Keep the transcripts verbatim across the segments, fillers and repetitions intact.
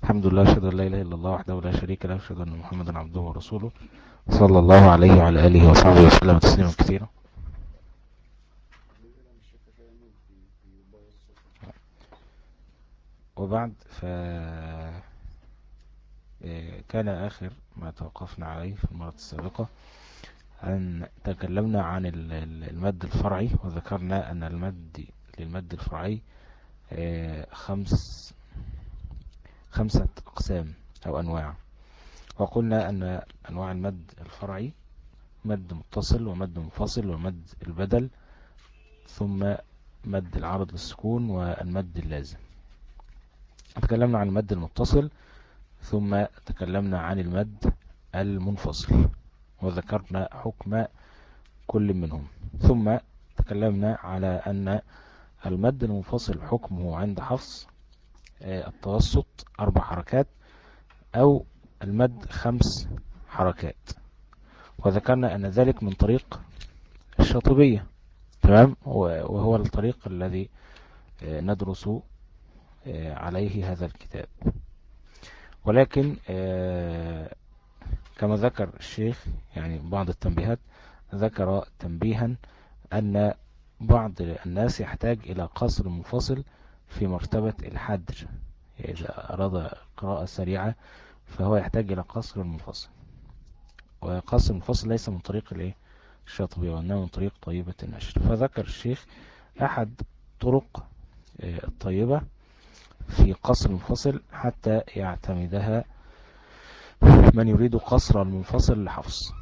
الحمد لله، أشهد أن لا إله إلا الله وحده لا شريك له، أشهد أن محمدا عبده ورسوله صلى الله عليه وعلى آله وصحبه وسلم تسليما كثيرا. وبعد، ف كان آخر ما توقفنا عليه في المرة السابقة أن تكلمنا عن المد الفرعي، وذكرنا أن المد للمد الفرعي خمس خمسة أقسام أو أنواع. وقلنا أن أنواع المد الفرعي مد متصل ومد منفصل ومد البدل، ثم مد العرض للسكون والمد اللازم. تكلمنا عن المد المتصل، ثم تكلمنا عن المد المنفصل وذكرنا حكم كل منهم، ثم تكلمنا على أن المد المنفصل حكمه عند حفص التوسط أربع حركات أو المد خمس حركات، وذكرنا أن ذلك من طريق الشاطبية. تمام، وهو الطريق الذي ندرس عليه هذا الكتاب. ولكن كما ذكر الشيخ يعني بعض التنبيهات، ذكر تنبيها أن بعض الناس يحتاج إلى قصر منفصل في مرتبة الحدر، يعني إذا أراد قراءة سريعة فهو يحتاج إلى قصر منفصل، وقصر المنفصل ليس من طريق الايه الشاطبية، وإنما من طريق طيبة النشر. فذكر الشيخ أحد طرق الطيبة في قصر المنفصل حتى يعتمدها من يريد قصر المنفصل لحفص.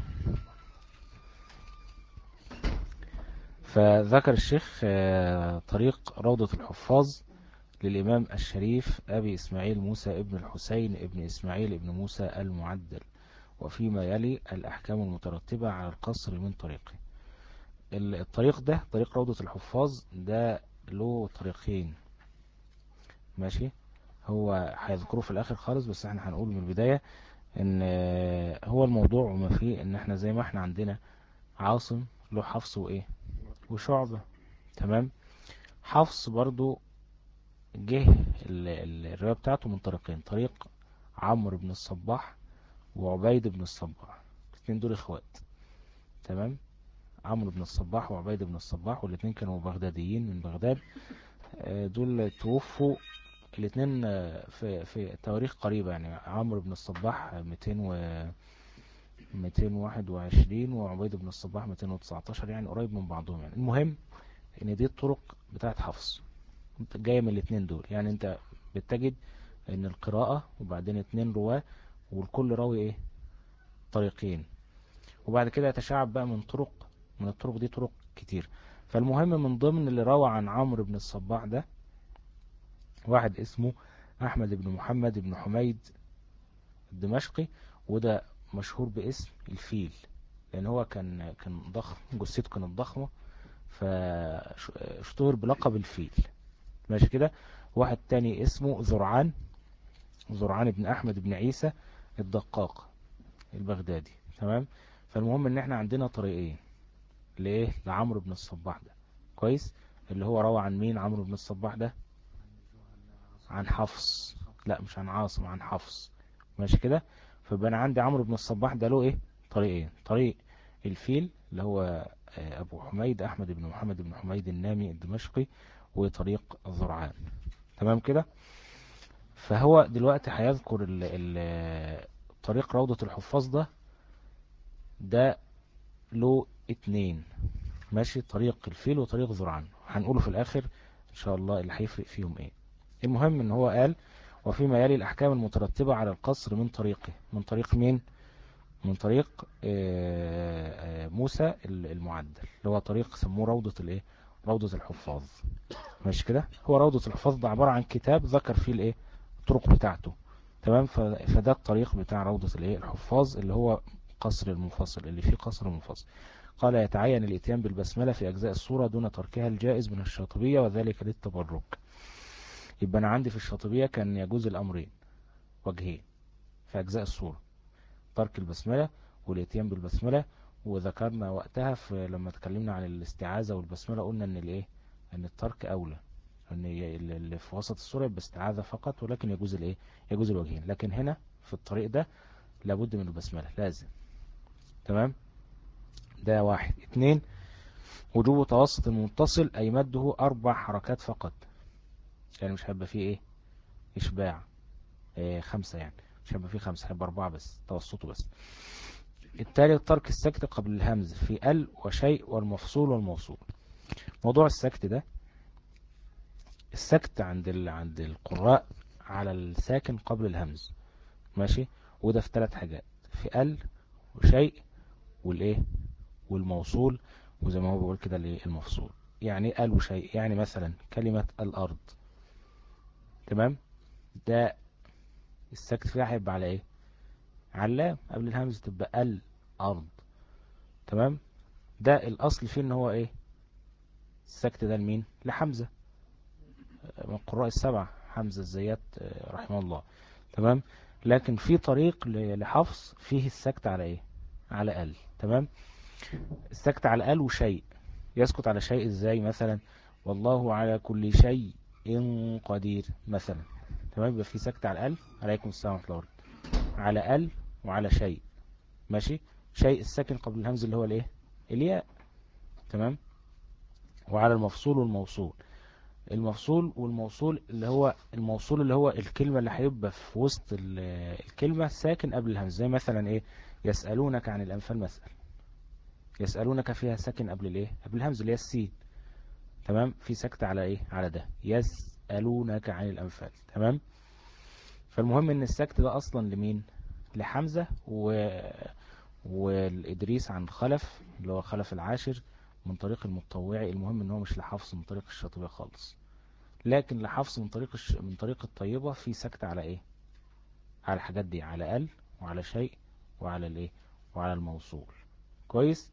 فذكر الشيخ طريق روضة الحفاظ للإمام الشريف أبي إسماعيل موسى ابن الحسين ابن إسماعيل ابن موسى المعدل، وفيما يلي الأحكام المترتبة على القصر من طريقه. الطريق ده طريق روضة الحفاظ ده له طريقين، ماشي، هو هيذكره في الآخر خالص، بس احنا هنقول من البداية ان هو الموضوع وما فيه ان احنا زي ما احنا عندنا عاصم له حفص وايه وشعبة. تمام، حفص برضو جه الرواية بتاعته من طريقين، طريق عمرو بن الصباح وعبيد بن الصباح، الاثنين دول اخوات. تمام، عمرو بن الصباح وعبيد بن الصباح، والاثنين كانوا بغداديين من بغداد. دول توفوا الاثنين في في تواريخ قريبة، يعني عمرو بن الصباح مئتين و مئتين وواحد وعشرين وعبيد بن الصباح مئتين وتسعتاشر، يعني قريب من بعضهم. يعني المهم ان دي الطرق بتاعت حفص جاية من الاثنين دول، يعني انت بتجد ان القراءة وبعدين اتنين رواة والكل راوي ايه طريقين، وبعد كده يتشعب بقى من طرق، من الطرق دي طرق كتير. فالمهم من ضمن اللي روى عن عمرو بن الصباح ده واحد اسمه احمد بن محمد بن حميد الدمشقي، وده مشهور باسم الفيل، لان هو كان كان ضخم، جثته كانت ضخمة، فاشتهر بلقب الفيل. ماشي كده. واحد تاني اسمه زرعان، زرعان بن احمد بن عيسى الدقاق البغدادي. تمام، فالمهم ان احنا عندنا طريقين لايه لعمرو بن الصباح ده، كويس، اللي هو روى عن مين عمرو بن الصباح ده؟ عن حفص، لا مش عن عاصم، عن حفص. ماشي كده. فبقى انا عندي عمرو بن الصباح ده له ايه طريقين، طريق الفيل اللي هو ابو حميد احمد بن محمد بن حميد النامي الدمشقي، وطريق الزرعان. تمام كده. فهو دلوقتي هيذكر ال ال طريق روضة الحفاظ ده ده له اتنين، ماشي، طريق الفيل وطريق زرعان، هنقوله في الاخر ان شاء الله اللي هيفرق فيهم ايه. المهم ان هو قال وفيما يلي الاحكام المترتبة على القصر من طريقه، من طريق مين؟ من طريق موسى المعدل، اللي هو طريق سموه روضة الايه روضة الحفاظ. ماشي كده. هو روضة الحفاظ ده عبارة عن كتاب ذكر فيه الايه الطرق بتاعته. تمام، فده الطريق بتاع روضة الايه الحفاظ اللي هو قصر المنفصل، اللي فيه قصر منفصل. قال يتعين الاتيان بالبسملة في أجزاء الصورة دون تركها الجائز من الشاطبية، وذلك للتبرك. يبقى أنا عندي في الشاطبية كان يجوز الأمرين وجهين في أجزاء الصورة، ترك البسملة والاتيان بالبسملة. وذكرنا وقتها في لما تكلمنا عن الاستعاذة والبسملة قلنا ان الايه ان الترك أولى، ان اللي في وسط السورة باستعاذة فقط، ولكن يجوز الايه، يجوز الوجهين. لكن هنا في الطريق ده لابد من البسملة لازم. تمام، ده واحد. اتنين، وجوب توسط المتصل أي مده أربع حركات فقط، يعني مش هيبقى فيه إيه إشباع إيه خمسة، يعني مش هيبقى فيه خمسة، هيبقى أربعة بس توسطه بس. التالت، ترك السكت قبل الهمز في ال وشيء والمفصول والموصول. موضوع السكت ده، السكت عند ال... عند القراء على الساكن قبل الهمز، ماشي، وده في ثلاث حاجات، في ال وشيء والايه والموصول، وزي ما هو بيقول كده الايه المفصول. يعني ال وشيء، يعني مثلا كلمة الأرض، تمام، ده السكت فيها هيبقى على ايه، على اللام قبل الهمز، تبقى الأرض. تمام، ده الأصل فيه ان هو ايه، السكت ده لمين، لحمزة من القراء السبع، حمزة الزيات رحمه الله. تمام، لكن في طريق لحفص فيه السكت على ايه، على ال. تمام، السكت على ال وشيء. يسكت على شيء ازاي؟ مثلا والله على كل شيء قدير مثلا. تمام، يبقى في سكت على ال، عليكم السلام ورحمة الله، على ال وعلى شيء، ماشي. شيء الساكن قبل الهمز اللي هو الايه، الياء. تمام، وعلى المفصول والموصول. المفصول والموصول اللي هو الموصول اللي هو الكلمة اللي هيبقى في وسط الكلمة ساكن قبل الهمز، زي مثلا ايه، يسألونك عن الأنفال مثلا، يسألونك فيها ساكن قبل الايه، قبل الهمز اللي هي السين. تمام، في سكت على ايه، على ده، يسألونك عن الأنفال. تمام، فالمهم ان السكت ده اصلا لمين، لحمزة و... والإدريس عن خلف اللي هو خلف العاشر من طريق المتطوعي. المهم ان هو مش لحفص من طريق الشاطبية خالص، لكن لحفص من طريق الش... من طريق الطيبة في سكت على ايه، على الحاجات دي، على ال وعلى شيء وعلى الايه وعلى الموصول. كويس.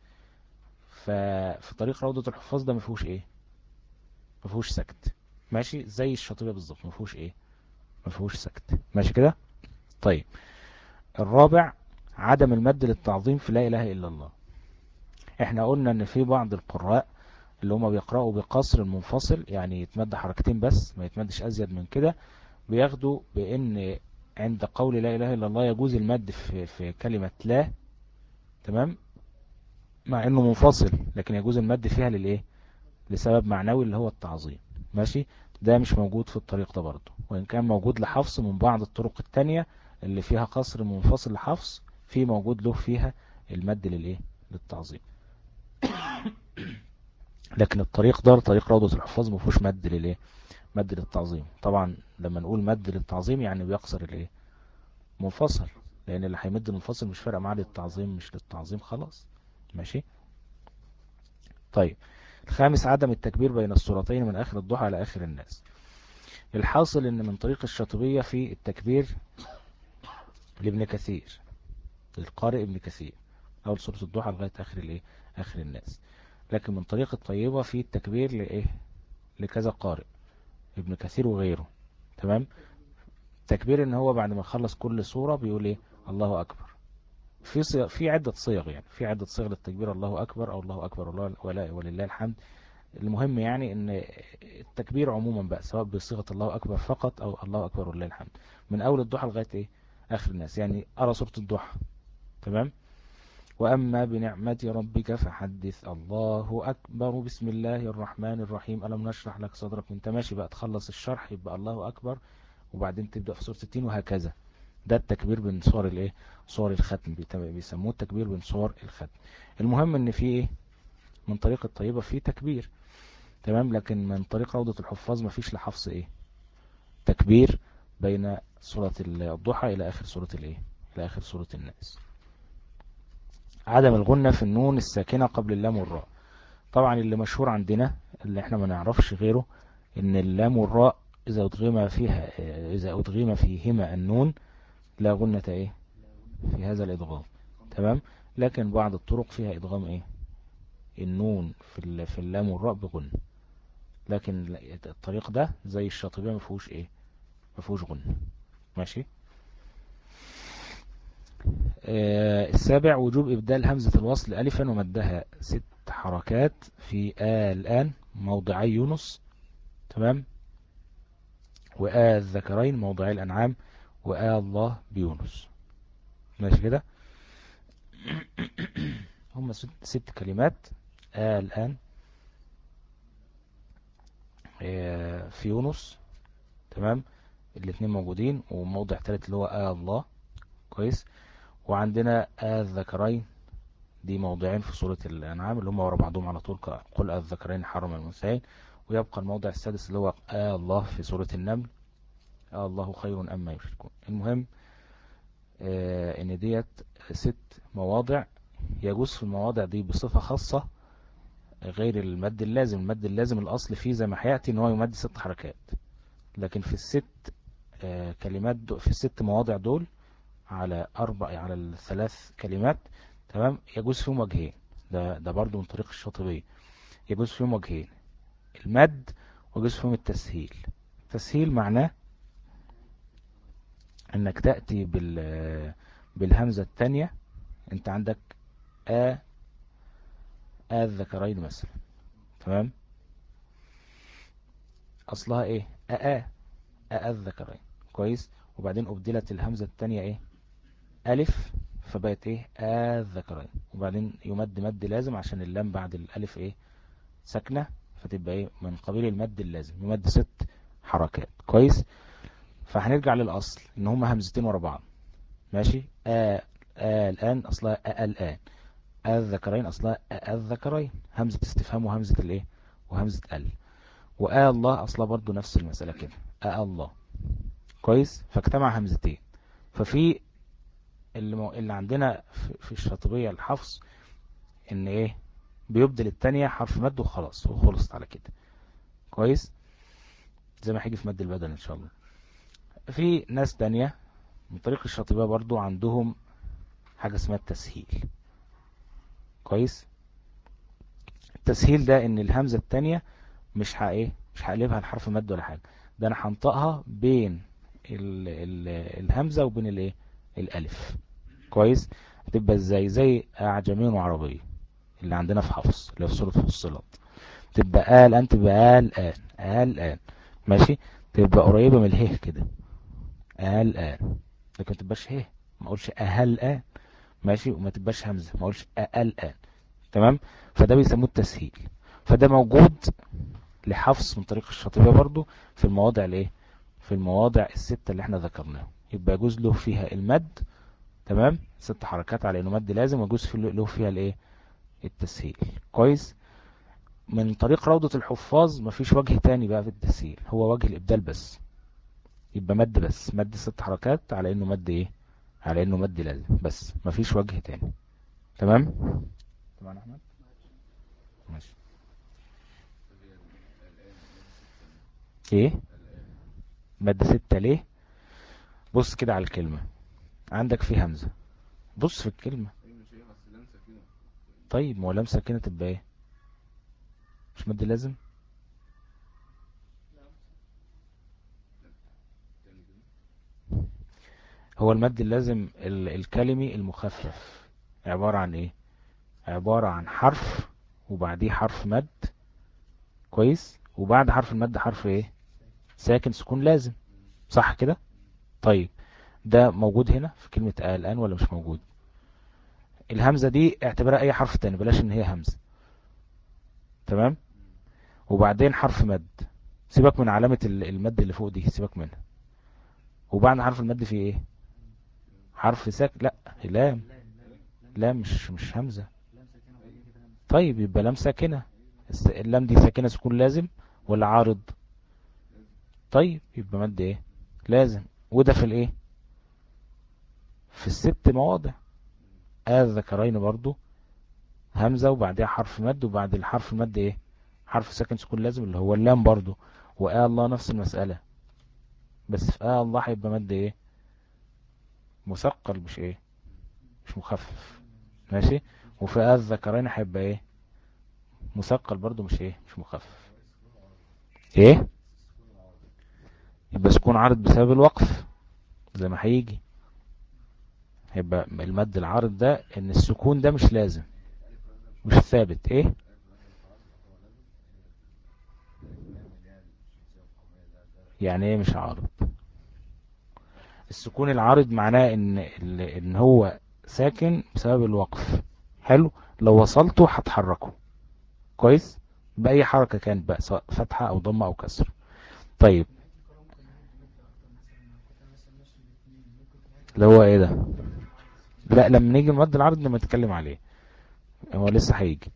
ففي طريق روضة الحفاظ ده مفيهوش ايه، مفيهوش سكت، ماشي، زي الشاطبية بالظبط مفيهوش ايه، مفيهوش سكت، ماشي كده. طيب، الرابع، عدم المد للتعظيم في لا اله الا الله. احنا قلنا ان في بعض القراء اللي هم بيقرأوا بقصر المنفصل، يعني يتمد حركتين بس ما يتمدش ازيد من كده، بياخدوا بان عند قول لا اله الا الله يجوز المد في, في كلمة لا. تمام، مع انه منفصل لكن يجوز المد فيها للايه، لسبب معنوي اللي هو التعظيم، ماشي. ده مش موجود في الطريق ده برضه، وان كان موجود لحفص من بعض الطرق التانية اللي فيها قصر منفصل لحفص، في موجود له فيها المد للايه، للتعظيم. لكن الطريق ده طريق روضة الحفاظ ما فيهوش مد للايه، مد للتعظيم. طبعا لما نقول مد للتعظيم يعني بيقصر الايه، منفصل، لان اللي هيمد المنفصل مش فارق معاه للتعظيم مش للتعظيم خلاص، ماشي. طيب، الخامس، عدم التكبير بين السورتين من آخر الضحى إلى آخر الناس. الحاصل ان من طريق الشاطبية في التكبير لابن كثير، القارئ ابن كثير، اول سورة الضحى لغاية اخر الايه، اخر الناس. لكن من طريق الطيبة في التكبير لايه، لكذا قارئ، ابن كثير وغيره. تمام، التكبير ان هو بعد ما يخلص كل سورة بيقول ايه، الله اكبر. في صيغ، في عدة صيغ، يعني في عدة صيغ للتكبير، الله اكبر او الله اكبر ولا ولله الحمد. المهم يعني ان التكبير عموما بقى سواء بصيغة الله اكبر فقط او الله اكبر ولله الحمد، من اول الضحى لغاية ايه، اخر الناس، يعني ارى سورة الضحى. تمام، واما بنعمة ربك فحدث، الله اكبر، بسم الله الرحمن الرحيم، الم نشرح لك صدرك، وانت ماشي بقى تخلص الشرح يبقى الله اكبر، وبعدين تبدأ في سورة التين وهكذا. ده التكبير بين صور الايه، صور الختم، بيسموه التكبير بين صور الختم. المهم ان في ايه، من طريق الطيبة في تكبير. تمام، لكن من طريق روضة الحفاظ مفيش لحفظ ايه، تكبير بين سورة الضحى الى اخر سورة الايه، الى اخر سورة الناس. عدم الغنة في النون الساكنة قبل اللام والراء. طبعا اللي مشهور عندنا اللي احنا ما نعرفش غيره ان اللام والراء اذا ادغم فيها، اذا ادغم فيهما النون لا غنة ايه في هذا الادغام. تمام، لكن بعض الطرق فيها ادغام ايه، النون في في اللام والراء بغن، لكن الطريق ده زي الشاطبية ما فيهوش ايه، ما فيهوش غن، ماشي. آه السابع، وجوب إبدال همزة الوصل ألفا ومدها ست حركات في آه الآن موضعي يونس. تمام، وآ الذكرين موضعي الأنعام، وآ الله بيونس. ماشي كده. هم ست, ست كلمات. آ الآن في يونس، تمام، الاثنين موجودين، وموضع ثالث اللي هو آ الله. كويس. وعندنا آ الذكرين، دي موضعين في سورة الأنعام اللي هم ورا بعضهم على طول، قل آ الذكرين حرم المنثيين. ويبقى الموضع السادس اللي هو آ الله في سورة النمل، آه الله خير أما يشركون. المهم آه ان ديت ست مواضع. يجوز في المواضع دي بصفة خاصة غير المد اللازم. المد اللازم الأصل فيه زي ما هيأتي ان هو يمد ست حركات، لكن في الست آه كلمات في الست مواضع دول على أربع على الثلاث كلمات، تمام، يجوز فيهم وجهين. ده ده برضو من طريق الشاطبية. يجوز فيهم وجهين، المد ويجوز فيهم التسهيل. التسهيل معناه انك تأتي بال بالهمزة الثانية. انت عندك آ آ الذكرين مثلا، تمام، اصلها ايه؟ آ آ آ الذكرين. كويس. وبعدين ابدلت الهمزة الثانية ايه؟ ألف، فبقت ايه؟ آ الذكرين. وبعدين يمد مد لازم عشان اللام بعد الألف ايه؟ ساكنة، فتبقى ايه؟ من قبيل المد اللازم، يمد ست حركات. كويس. فهنرجع للأصل ان هما همزتين ورا بعض. ماشي. آ آ الآن أصلها آ الآن. آ الذكرين أصلها آ الذكرين، همزة استفهام وهمزة الايه؟ وهمزة ال. وآ الله أصلها برضو نفس المسألة كده، آ الله. كويس. فاجتمع همزتين. ففي اللي, مو... اللي عندنا في, في الشاطبية الحفص ان ايه؟ بيبدل التانية حرف مد وخلاص وخلصت على كده. كويس. زي ما هيجي في مد البدن ان شاء الله. في ناس تانية من طريق الشاطبية برضو عندهم حاجة اسمها التسهيل. كويس. التسهيل ده ان الهمزة التانية مش ها ايه؟ مش هقلبها لحرف مد ولا حاجة، ده انا هنطقها بين ال ال الهمزة وبين الايه؟ الالف. كويس. هتبقى ازاي؟ زي اعجمي وعربي اللي عندنا في حفص اللي في سورة فصلت. تبقى آل الآن، تبقى آل الآن، آل الآن. ماشي. تبقى قريبة من اله كده، آل الآن، لكن تبقاش هه، ما اقولش أهل الآن. ماشي. وما تبقاش همزة، ما اقولش آل الآن. تمام. فده بيسموه التسهيل. فده موجود لحفص من طريق الشاطبية برضو في المواضع الايه؟ في المواضع الستة اللي احنا ذكرناها. يبقى يجوز له فيها المد، تمام، ست حركات على انه مد لازم، ويجوز له فيها الايه؟ التسهيل. كويس. من طريق روضة الحفاظ مفيش وجه تاني بقى في التسهيل، هو وجه الابدال بس. يبقى مد بس، مد ست حركات على انه مد ايه؟ على انه مد لازم بس، مفيش وجه تاني. تمام. تمام يا احمد. ماشي. ايه مد ستة ليه؟ بص كده على الكلمة، عندك في همزة، بص في الكلمة. طيب ما هو لام ساكنة تبقى ايه؟ مش مد لازم؟ هو المد اللازم ال الكلمي المخفف عبارة عن ايه؟ عبارة عن حرف وبعديه حرف مد. كويس. وبعد حرف المد حرف ايه؟ ساكن سكون لازم، صح كده؟ طيب ده موجود هنا في كلمة آه الآن ولا مش موجود؟ الهمزة دي اعتبرها اي حرف تاني، بلاش ان هي همزة. تمام. وبعدين حرف مد، سيبك من علامة المد اللي فوق دي، سيبك منها. وبعد حرف المد في ايه؟ حرف ساك لا، لام. لام مش مش همزة. طيب يبقى لام ساكنة. الس- اللام دي ساكنة سكون لازم ولا عارض؟ طيب يبقى مد ايه؟ لازم. وده في الايه؟ في الست مواضع. آه الذكرين برضو همزة وبعدها حرف مد، وبعد الحرف المد ايه؟ حرف ساكن سكون لازم اللي هو اللام برضو. وآه الله نفس المسألة، بس في آه الله هيبقى مد ايه؟ مثقل مش ايه؟ مش مخفف. ماشي. وفي آه الذكرين هيبقى ايه؟ مثقل برضو مش ايه؟ مش مخفف. ايه؟ يبقى سكون عارض بسبب الوقف زي ما هيجي. هيبقى المد العارض ده ان السكون ده مش لازم، مش ثابت. ايه؟ يعني ايه مش عارض؟ السكون العارض معناه ان ان هو ساكن بسبب الوقف. حلو. لو وصلته هتحركه كويس بأي حركة كانت بقى، سواء فتحة او ضمة او كسر. طيب اللي هو ايه ده؟ لا، لما نيجي المد العرض لما نتكلم عليه، هو لسه هيجي.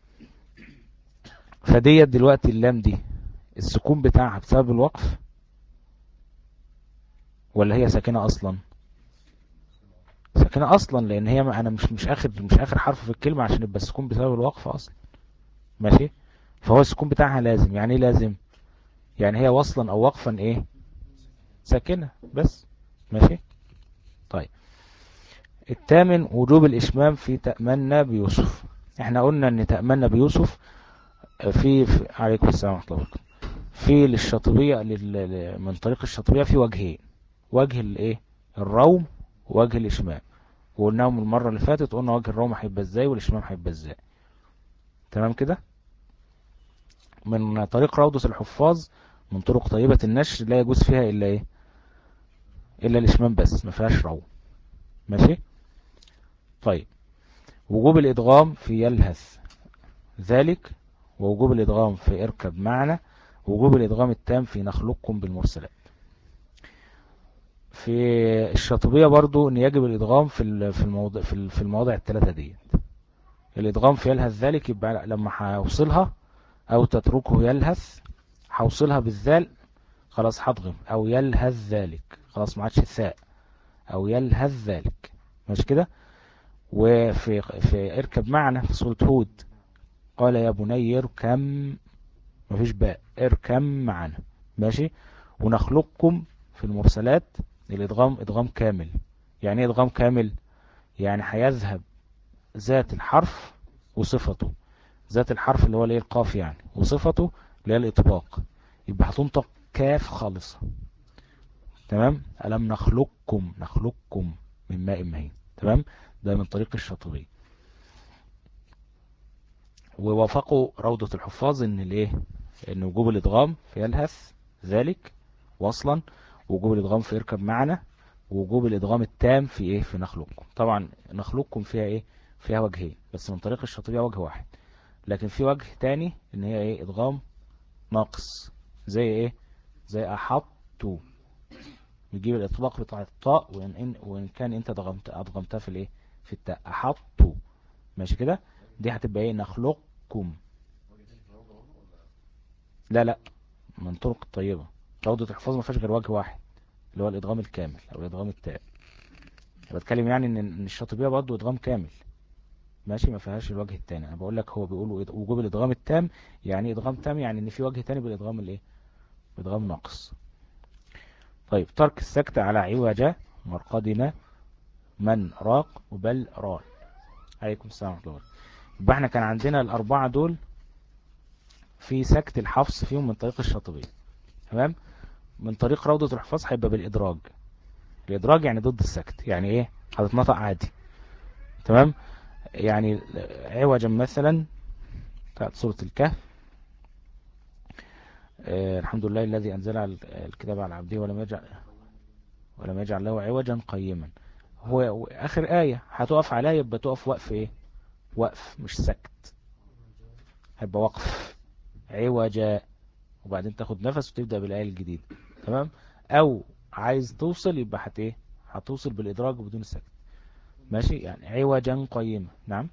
فديت دلوقتي اللام دي السكون بتاعها بسبب الوقف ولا هي ساكنة اصلا؟ ساكنة اصلا، لان هي ما انا مش مش اخر مش اخر حرف في الكلمة عشان يبقى السكون بسبب الوقف اصلا. ماشي. فهو السكون بتاعها لازم. يعني ايه لازم؟ يعني هي وصلا او وقفا ايه؟ ساكنة بس. ماشي. طيب الثامن وجوب الاشمام في تأمنا بيوسف. احنا قلنا ان تأمنا بيوسف في, في عليكم السلام ورحمة الله وبركاته. في للشاطبية لل... من طريق الشاطبية في وجهين: وجه الايه الروم ووجه الاشمام. وقلناهم المرة اللي فاتت، قلنا وجه الروم هيبقى ازاي والاشمام هيبقى ازاي. تمام كده. من طريق روضة الحفاظ من طرق طيبة النشر لا يجوز فيها الا ايه؟ الا الاشمام بس، ما فيهاش روم. ماشي. طيب وجوب الادغام في يلهث ذلك، ووجوب الادغام في اركب معنا، ووجوب الادغام التام في نخلقكم بالمرسلات. في الشاطبية برضو ان يجب الادغام في في الموضع في المواضع الثلاثة دي. الادغام في يلهث ذلك يبقى لما هوصلها او تتركه يلهث هوصلها بالذال خلاص هضغم، او يلهث ذلك خلاص ما عادش الثاء، او يلهث ذلك. مش كده. وفي في اركب معنا في سورة هود قال يا بني اركم، مفيش باء، اركم معنا. ماشي. ونخلقكم في المرسلات الادغام ادغام كامل. يعني ايه ادغام كامل؟ يعني هيذهب ذات الحرف وصفته. ذات الحرف اللي هو الايه القاف يعني، وصفته اللي هي الاطباق. يبقى هتنطق كاف خالصة. تمام. ألم نخلقكم نخلقكم من ماء مهين. تمام. ده من طريق الشاطبية. ووافقوا روضة الحفاظ ان الايه ان وجوب الادغام في يلهث ذلك واصلا، وجوب الادغام في يركب معنا، ووجوب الادغام التام في ايه في نخلقكم. طبعا نخلقكم فيها ايه؟ فيها وجهين بس، من طريق الشاطبية وجه واحد. لكن في وجه تاني ان هي ايه ادغام ناقص. زي ايه؟ زي احطوا، يجيب الاطلاق بتاع الطاء، وان إن وان كان انت ضغمت ادغمتها في الايه في التاء احطوا. ماشي كده. دي هتبقى ايه نخلقكم. لا لا، من طرق الطيبة. روضة الحفاظ ما فيهاش غير وجه واحد اللي هو الادغام الكامل او الادغام التام. بتكلم يعني ان إن الشاطبية برضه ادغام كامل. ماشي. ما فيهاش الوجه التاني. انا بقول لك هو بيقول وجوب الادغام التام. يعني ادغام تام يعني ان في وجه تاني بالادغام الايه بادغام ناقص. طيب ترك السكت على عوجة مرقدنا من راق وبل ران. عليكم السلام ورحمة الله. يبقى احنا كان عندنا الاربعة دول في سكت الحفص فيهم من طريق الشاطبية. تمام. من طريق روضة الحفاظ هيبقى بالادراج. الادراج يعني ضد السكت. يعني ايه؟ هتتنطق عادي. تمام. يعني عوجا مثلا بتاعت سورة الكهف آه الحمد لله الذي انزل الكتاب على عبده ولم يجعل ولم يجعل له عوجا قيما. هو اخر آية هتقف عليها يبقى تقف وقف ايه؟ وقف مش سكت. هيبقى وقف عوجا، وبعدين تاخد نفس وتبدأ بالآية الجديدة. تمام. او عايز توصل يبقى هت ايه هتوصل بالادراج بدون السكت. ماشي. يعني عوجا قيما. نعم.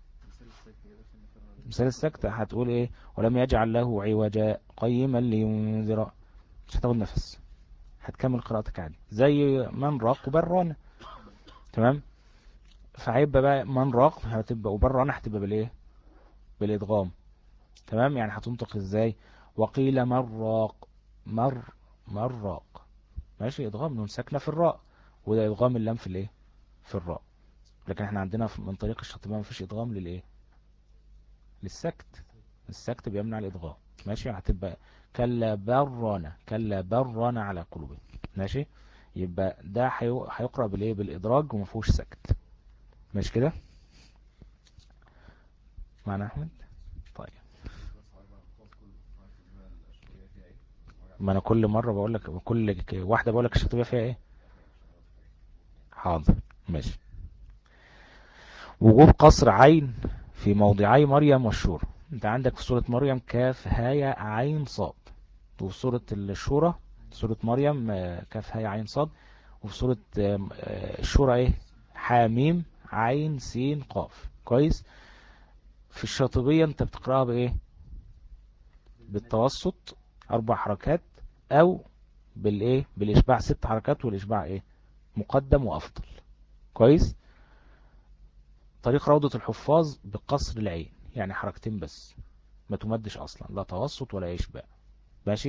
مثال السكت هتقول ايه؟ ولم يجعل له عوجا قيما لينذر. مش هتاخد نفس، هتكمل قراءتك عادي زي من راق وبرانا. تمام. فهيبقى بقى من راق هتبقى وبرانا هتبقى بالايه بالادغام. تمام. يعني هتنطق ازاي؟ وقيل من راق مر من راق. ماشي. ادغام نون ساكنه في الراء، وده ادغام اللام في الايه في الراء. لكن احنا عندنا من طريق الشاطبية مفيش ادغام للايه للسكت. السكت بيمنع الادغام. ماشي. هتبقى كلا برانا كلا برانا على قلوبهم. ماشي. يبقى ده هيقرأ بالايه بالادراج وما فيهوش سكت. مش كده معنا احمد؟ طيب ما انا كل مرة بقول لك، كل ك- واحدة بقول لك الشاطبية فيها ايه. حاضر ماشي. وجوب قصر عين في موضعي مريم والشورى. انت عندك في سورة مريم كاف هاء عين صاد، وفي سورة الشورى سورة مريم آه، كاف هاء عين صاد، وفي سورة آه، آه، الشورى ايه حاميم عين سين قاف. كويس. في الشاطبية انت بتقرأها بايه؟ بالتوسط اربع حركات، او بالايه بالاشباع ست حركات، والاشباع ايه مقدم وافضل. كويس. طريق روضة الحفاظ بقصر العين، يعني حركتين بس، ما تمدش اصلا، لا توسط ولا اشباع. ماشي.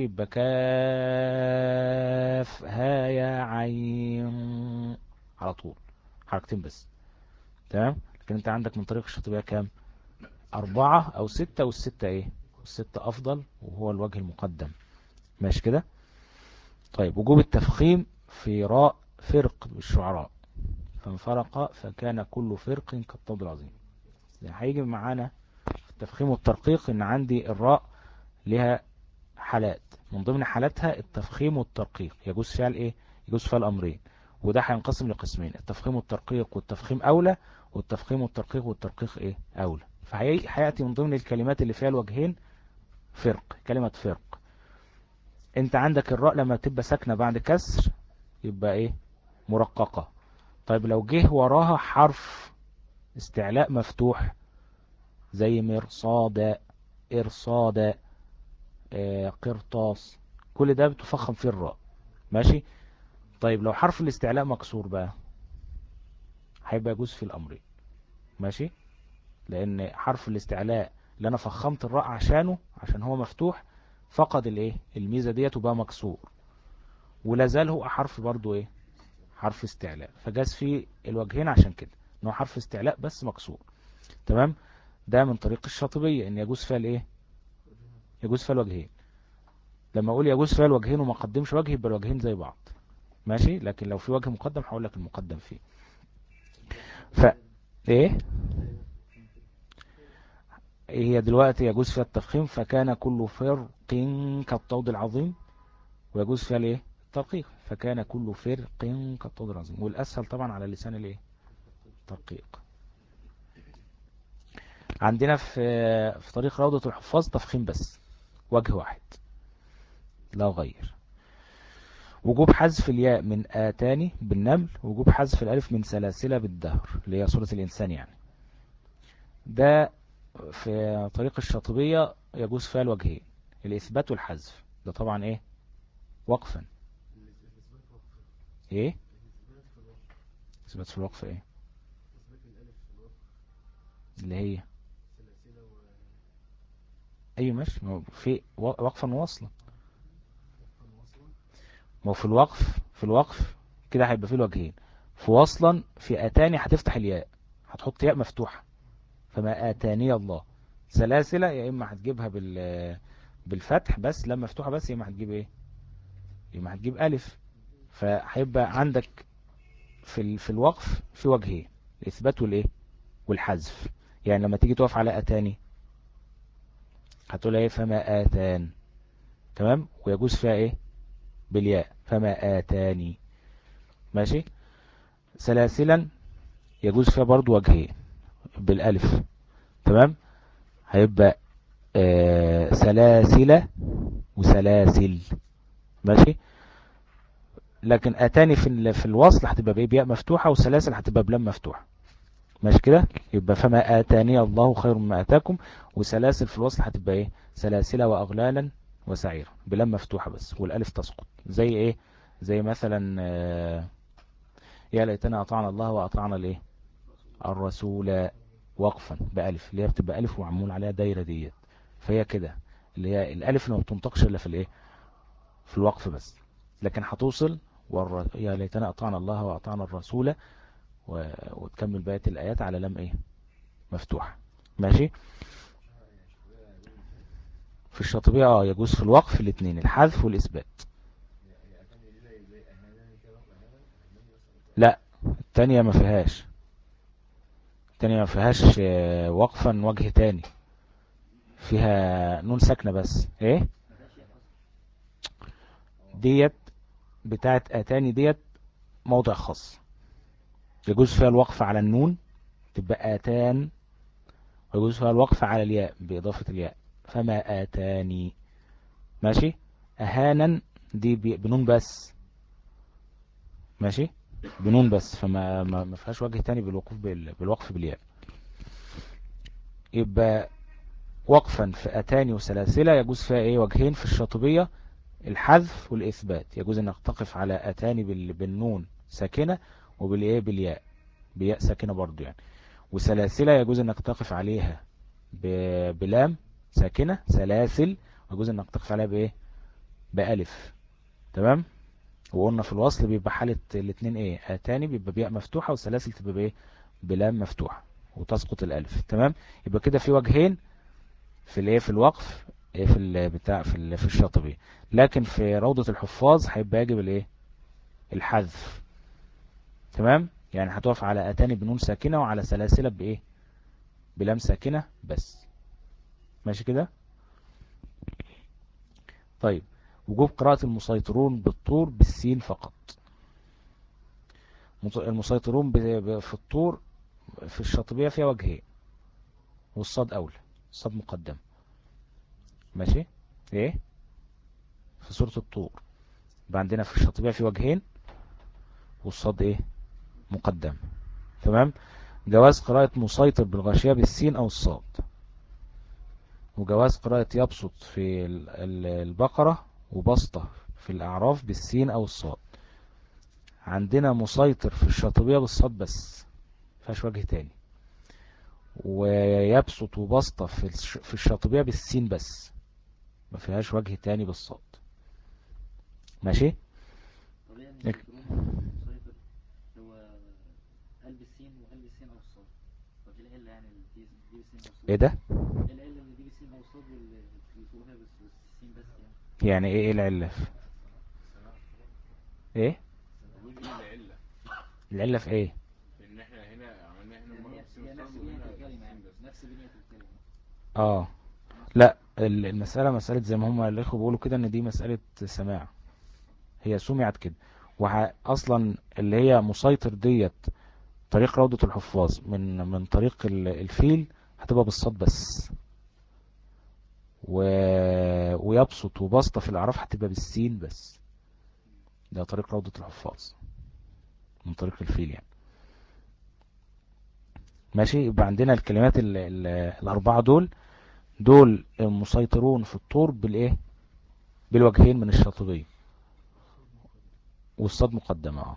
بكاف هايا عين على طول، حركتين بس. تمام. لكن انت عندك من طريق الشاطبية كام؟ اربعة او ستة، والستة ايه والستة افضل، وهو الوجه المقدم. ماشي كده. طيب وجوب التفخيم في راء فرق بالشعراء، فانفرق فكان كل فرق كالطود العظيم. يعني هيجي معانا في التفخيم والترقيق ان عندي الراء لها حالات، من ضمن حالاتها التفخيم والترقيق. يجوز فيها الايه يجوز فيها الامرين، وده هينقسم لقسمين: التفخيم والترقيق، والتفخيم اولى، والتفخيم والترقيق والترقيق ايه اولى. فهياتي من ضمن الكلمات اللي فيها الوجهين فرق، كلمة فرق. انت عندك الراء لما تبقى ساكنة بعد كسر يبقى ايه مرققة. طيب لو جه وراها حرف استعلاء مفتوح زي مرصاد، ارصاد، آه، قرطاس، كل ده بتفخم فيه الراء. ماشي. طيب لو حرف الاستعلاء مكسور بقى هيبقى يجوز في الامرين. ماشي. لان حرف الاستعلاء اللي انا فخمت الراء عشانه، عشان هو مفتوح، فقد الايه الميزة ديت وبقى مكسور، ولا زال هو حرف برضو ايه حرف استعلاء، فجاز فيه الوجهين عشان كده انه حرف استعلاء بس مكسور. تمام. ده من طريق الشاطبية ان يجوز فيها الايه يجوز فيها الوجهين. لما اقول يجوز فيها الوجهين وما قدمش وجه يبقى الوجهين زي بعض. ماشي. لكن لو في وجه مقدم هقول لك المقدم فيه. ف ايه هي دلوقتي يجوز فيها التفخيم فكان كل فرق كالطود العظيم، ويجوز فيها الايه الترقيق فكان كل فرق كالطود العظيم، والاسهل طبعا على لسان الايه الترقيق. عندنا في في طريق روضة الحفاظ تفخيم بس، وجه واحد لا غير. وجوب حذف الياء من آتاني بالنمل، وجوب حذف الألف من سلاسل بالدهر اللي هي سورة الإنسان يعني. ده في طريق الشاطبية يجوز فيها الوجهين، الإثبات والحذف. ده طبعا إيه وقفا. إيه إثبات في الوقف إيه اللي هي أي ماشي، ما هو في وقفا ووصلا. ما هو في الوقف في الوقف كده هيبقى فيه الوجهين. في وصلا في أتاني هتفتح الياء، هتحط ياء مفتوحة، فما آتاني الله. سلاسل يا إما هتجيبها بال بالفتح بس لما مفتوحة بس، يا إما هتجيب إيه يا إما هتجيب ألف. فهيبقى عندك في ال... في الوقف في وجهين: الإثبات والإيه والحذف. يعني لما تيجي تقف على أتاني هتقول إيه فما آتان. تمام. ويجوز فيها إيه بالياء فما آتاني. ماشي. سلاسلا يجوز فيها برضو وجهين بالألف. تمام. هيبقى آه سلاسل وسلاسل. ماشي. لكن اتاني في ال- في الوصل هتبقى بايه بياء مفتوحة، والسلاسل هتبقى بلام مفتوحة. ماشي كده. يبقى فما اتاني الله خير مما اتاكم، وسلاسل في الوصل هتبقى ايه سلاسل واغلالا وسعيرا بلام مفتوحة بس، والالف تسقط. زي ايه زي مثلا آه، يا ليتنا اطعنا الله واطعنا الايه الرسول، وقفا بألف اللي هي بتبقى ألف ومعمول عليها دايرة ديت. فهي كده اللي هي الألف اللي ما بتنطقش إلا في الإيه في الوقف بس. لكن هتوصل والر... يا ليتنا أطعنا الله وأطعنا الرسول و... وتكمل بقية الآيات على لم إيه مفتوحة. ماشي. في الشاطبية اه يجوز في الوقف الاثنين الحذف والإثبات. لا التانية ما فيهاش التانية ما فيهاش آه، وقفا وجه تاني، فيها نون ساكنة بس. ايه ديت بتاعت اتاني ديت موضع خاص، يجوز فيها الوقف على النون تبقى اتان، ويجوز فيها الوقف على الياء بإضافة الياء، فما آتاني. ماشي. أهانا دي بنون بس، ماشي، بنون بس، فما ما ما فيهاش وجه تاني بالوقوف بال... بالوقف بالياء. يبقى وقفا في أتاني وسلاسلة يجوز فيها ايه وجهين في الشاطبية، الحذف والإثبات. يجوز انك تقف على أتاني بال... بالنون ساكنة وبالايه بالياء، بياء ساكنة برضو يعني. وسلاسلة يجوز انك تقف عليها ب... بلام ساكنة سلاسل، ويجوز انك تقف عليها بايه بألف. تمام. وقلنا في الوصل بيبقى حالة الاثنين ايه، اتاني بيبقى بياء مفتوحة، والسلاسل تبقى بايه بلام مفتوحة وتسقط الالف. تمام. يبقى كده في وجهين في الايه في الوقف، ايه في البتاع في ال... في الشاطبية. لكن في روضة الحفاظ هيبقى يجب الايه الحذف. تمام. يعني هتقف على اتاني بنون ساكنة وعلى سلاسل بايه بلام ساكنة بس. ماشي كده. طيب، وجوب قراءة المسيطرون بالطور بالسين فقط. المسيطرون في الطور في الشاطبية فيها وجهين، والصاد أولى، الصاد مقدم. ماشي. ايه في سورة الطور يبقى عندنا في الشاطبية في وجهين، والصاد ايه مقدم. تمام. جواز قراءة مسيطر بالغاشية بالسين أو الصاد، وجواز قراءة يبسط في البقرة وبسطة في الأعراف بالسين أو الصاد. عندنا مسيطر في الشاطبية بالصاد بس، فيهاش وجه تاني. ويبسط وبسطة في الشاطبية بالسين بس، ما فيهاش وجه تاني بالصاد. ماشي. طبيعي المسيطرون المسيطر هو قلب السين وقلب السين او الصاد. طب ايه العله يعني اللي دي دي بالسين او الصاد؟ ايه ده؟ ايه العله اللي دي بالسين او الصاد واللي فوقها بس بالسين بس يعني؟ يعني ايه ايه العلة في ايه ودي العلة. العلة في ايه؟ ان احنا هنا عملنا هنا مرة يعني بسين هي الصاد نفس بنية وهنا الكلمة، يعني بالسين بس. نفس بنية الكلمة. اه لا، المسألة مسألة زي ما هم الاخوة بيقولوا كده، ان دي مسألة سماع، هي سمعت كده. واصلا اللي هي مسيطر ديت طريق روضة الحفاظ من من طريق الفيل هتبقى بالصاد بس، و... ويبسط وبسطة في الأعراف هتبقى بالسين بس. ده طريق روضة الحفاظ من طريق الفيل يعني. ماشي. يبقى عندنا الكلمات ال ال الأربعة دول، دول مسيطرون في الطور بالإيه بالوجهين من الشاطبية، والصاد مقدمة.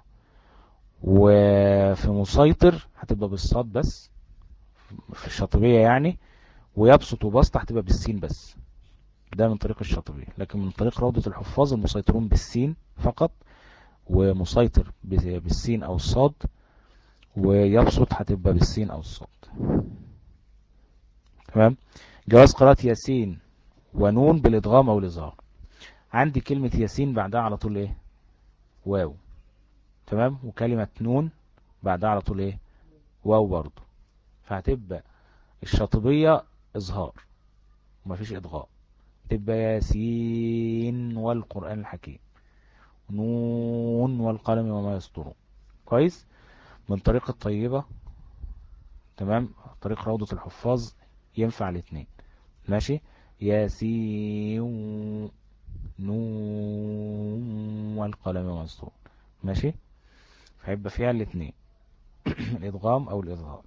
وفي مسيطر هتبقى بالصاد بس في الشاطبية يعني، ويبسط وبسط هتبقى بالسين بس. ده من طريق الشاطبية. لكن من طريق روضة الحفاظ المسيطرون بالسين فقط، ومسيطر بالسين أو الصاد، ويبسط هتبقى بالسين أو الصاد. تمام. جواز قراءة ياسين ونون بالإدغام أو الإظهار. عندي كلمة ياسين بعدها على طول إيه واو. تمام. وكلمة نون بعدها على طول إيه واو برضو، فهتبقى الشاطبية إظهار ومفيش إدغام، تبقى ياسين والقرآن الحكيم، نون والقلم وما يسطرون. كويس. من طريق الطيبة. تمام. طريق روضة الحفاظ ينفع الاثنين. ماشي. ياسين نون والقلم وما يسطرون. ماشي. فهيبقى فيها الاثنين الادغام او الاظهار.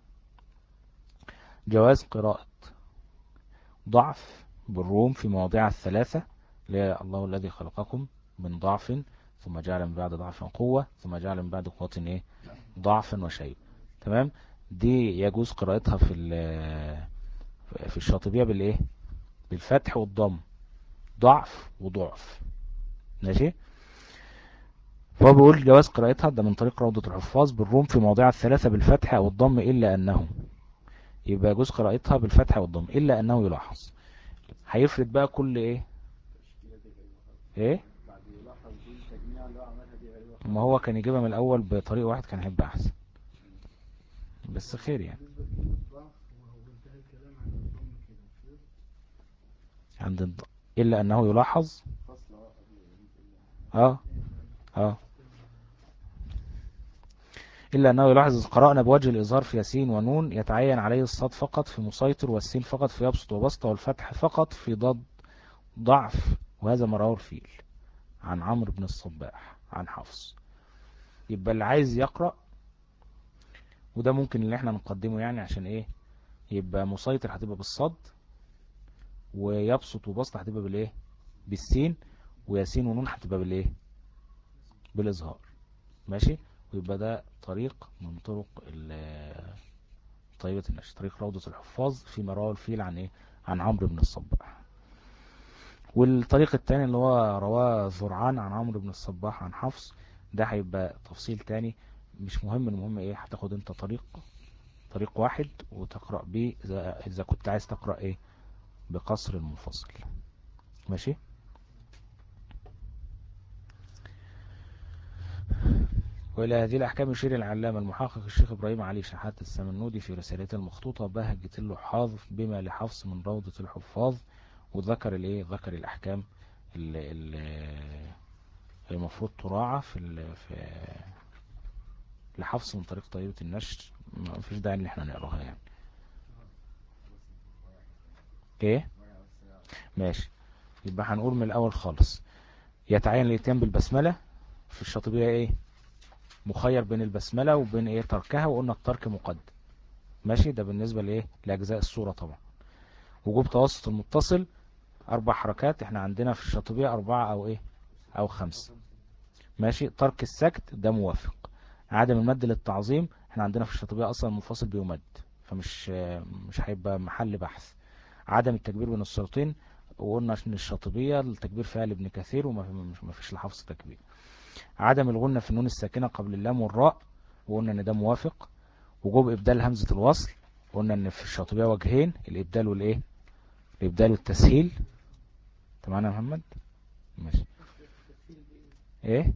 جواز قراءة ضعف بالروم في مواضع الثلاثة، لا الله الذي خلقكم من ضعف ثم جعل من بعد ضعف قوة ثم جعل من بعد قوة ايه ضعفا وشيء. تمام. دي يجوز قراءتها في في الشاطبية بالايه بالفتح والضم، ضعف وضعف. ماشي. فهو بيقول جواز قراءتها ده من طريق روضة الحفاظ بالروم في مواضع الثلاثة بالفتح او الضم، الا انه يبقى يجوز قراءتها بالفتح والضم الا انه يلاحظ. هيفرد بقى كل ايه ايه بعد يلاحظ دي التجميع اللي هو عملها دي غريبة ما خالص. هو كان يجيبها من الاول بطريق واحد كان هيبقى احسن، بس خير يعني. بالنسبة لكلمة ضعف وهو بينتهي الكلام عند الضم كده، عند الض... الا انه يلاحظ فصل اه قبل اه اه إلا أنه يلاحظ إذ قرأنا بوجه الإظهار في ياسين ونون يتعين عليه الصاد فقط في مسيطر، والسين فقط في يبسط وبسط، والفتح فقط في ضد ضعف، وهذا ما رواه الفيل عن عمرو بن الصباح عن حفص. يبقى اللي عايز يقرأ، وده ممكن اللي احنا نقدمه يعني عشان ايه، يبقى مسيطر هتبقى بالصاد، ويبسط وبسط هتبقى بالايه، بالسين، وياسين ونون هتبقى بالايه، بالإظهار. ماشي. ويبقى ده طريق من طرق طيبة النشر، طريق روضة الحفاظ في رواه الفيل عن ايه، عن عمرو بن الصباح. والطريق التاني اللي هو رواه ذرعان عن عمرو بن الصباح عن حفص، ده هيبقى تفصيل تاني مش مهم. المهم ايه، هتاخد انت طريق طريق واحد وتقرأ بيه اذا, إذا كنت عايز تقرأ ايه بقصر المنفصل. ماشي. وإلى هذه الأحكام يشير العلامة المحقق الشيخ إبراهيم علي شحات السمنودي في رسالته المخطوطة بهجة اللحاظ بما لحفص من روضة الحفاظ، وذكر الايه، ذكر الأحكام اللي المفروض تراعى في ال... في لحفص من طريق طيبة النشر. ما فيش داعي ان احنا نقراها يعني. ايه ماشي. يبقى هنقول من الاول خالص، يتعين الاتيان بالبسملة في الشاطبية ايه، مخير بين البسملة وبين ايه تركها، وقلنا الترك مقدم. ماشي. ده بالنسبة لايه، لاجزاء السورة طبعا. وجوب توسط المتصل اربع حركات، احنا عندنا في الشاطبية اربعة او ايه، او خمسة. ماشي. ترك السكت ده موافق. عدم المد للتعظيم، احنا عندنا في الشاطبية اصلا المنفصل بيمد، فمش مش هيبقى محل بحث. عدم التكبير بين الصورتين، وقلنا ان الشاطبية التكبير فيها لابن كثير وما فيش لحفص تكبير. عدم الغنة في النون الساكنة قبل اللام والراء، وقلنا ان ده موافق. وجوب ابدال همزة الوصل، قلنا ان في الشاطبية وجهين، الابدال والايه، الابدال والتسهيل. تمام يا محمد. ماشي. ايه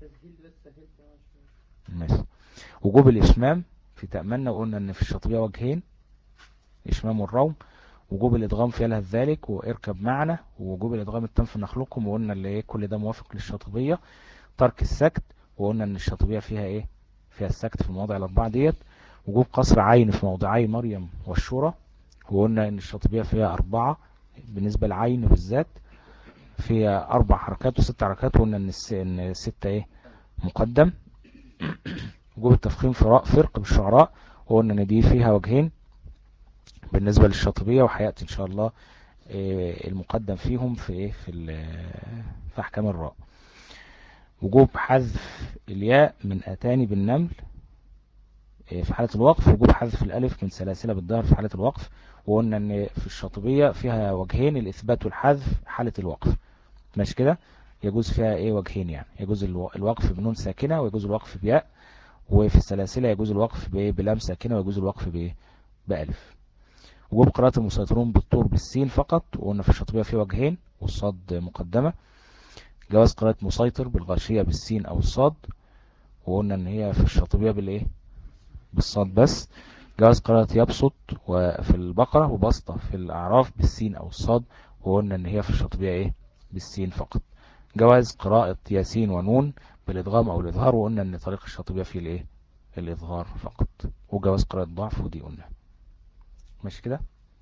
ماشي. وجوب الاشمام في تأملنا، وقلنا ان في الشاطبية وجهين، اشمام والروم. وجوب الادغام في لها ذلك واركب معنا، ووجوب الادغام التام في نخلقكم، وقلنا اللي ايه كل ده موافق للشاطبية. ترك السكت، وقلنا ان الشاطبية فيها ايه، فيها السكت في المواضع الاربعة ديت. وجوب قصر عين في موضعي مريم والشورى، وقلنا ان الشاطبية فيها اربعة، بالنسبة لعين بالذات فيها اربع حركات وست حركات، وقلنا ان الستة ايه مقدم. وجوب التفخيم في راء فرق بالشعراء، وقلنا ان دي فيها وجهين بالنسبة للشاطبية، وحياتي ان شاء الله المقدم فيهم في ايه، في في احكام الراء. وجوب حذف الياء من اتاني بالنمل في حالة الوقف، وجوب حذف الالف من سلاسل بالظهر في حالة الوقف. وقلنا ان في الشاطبية فيها وجهين، الاثبات والحذف حالة الوقف. ماشي كده. يجوز فيها ايه وجهين يعني، يجوز الوقف بنون ساكنة ويجوز الوقف بياء. وفي السلاسل يجوز الوقف بلام ساكنة ويجوز الوقف بايه، بألف. وجوب قراءة المسيطرون بالطور بالسين فقط، وقلنا في الشاطبية في وجهين والصاد مقدمة. جواز قراءة مسيطر بالغاشية بالسين او الصاد، وقلنا ان هي في الشاطبية بالايه، بالصاد بس. جواز قراءة يبسط وفي البقرة، وبسطة في الأعراف بالسين او الصاد، وقلنا ان هي في الشاطبية ايه، بالسين فقط. جواز قراءة ياسين ونون بالإدغام او الإظهار، وقلنا ان طريق الشاطبية فيه الايه، الإظهار فقط. وجواز قراءة ضعف، ودي قلنا. ماشي كده.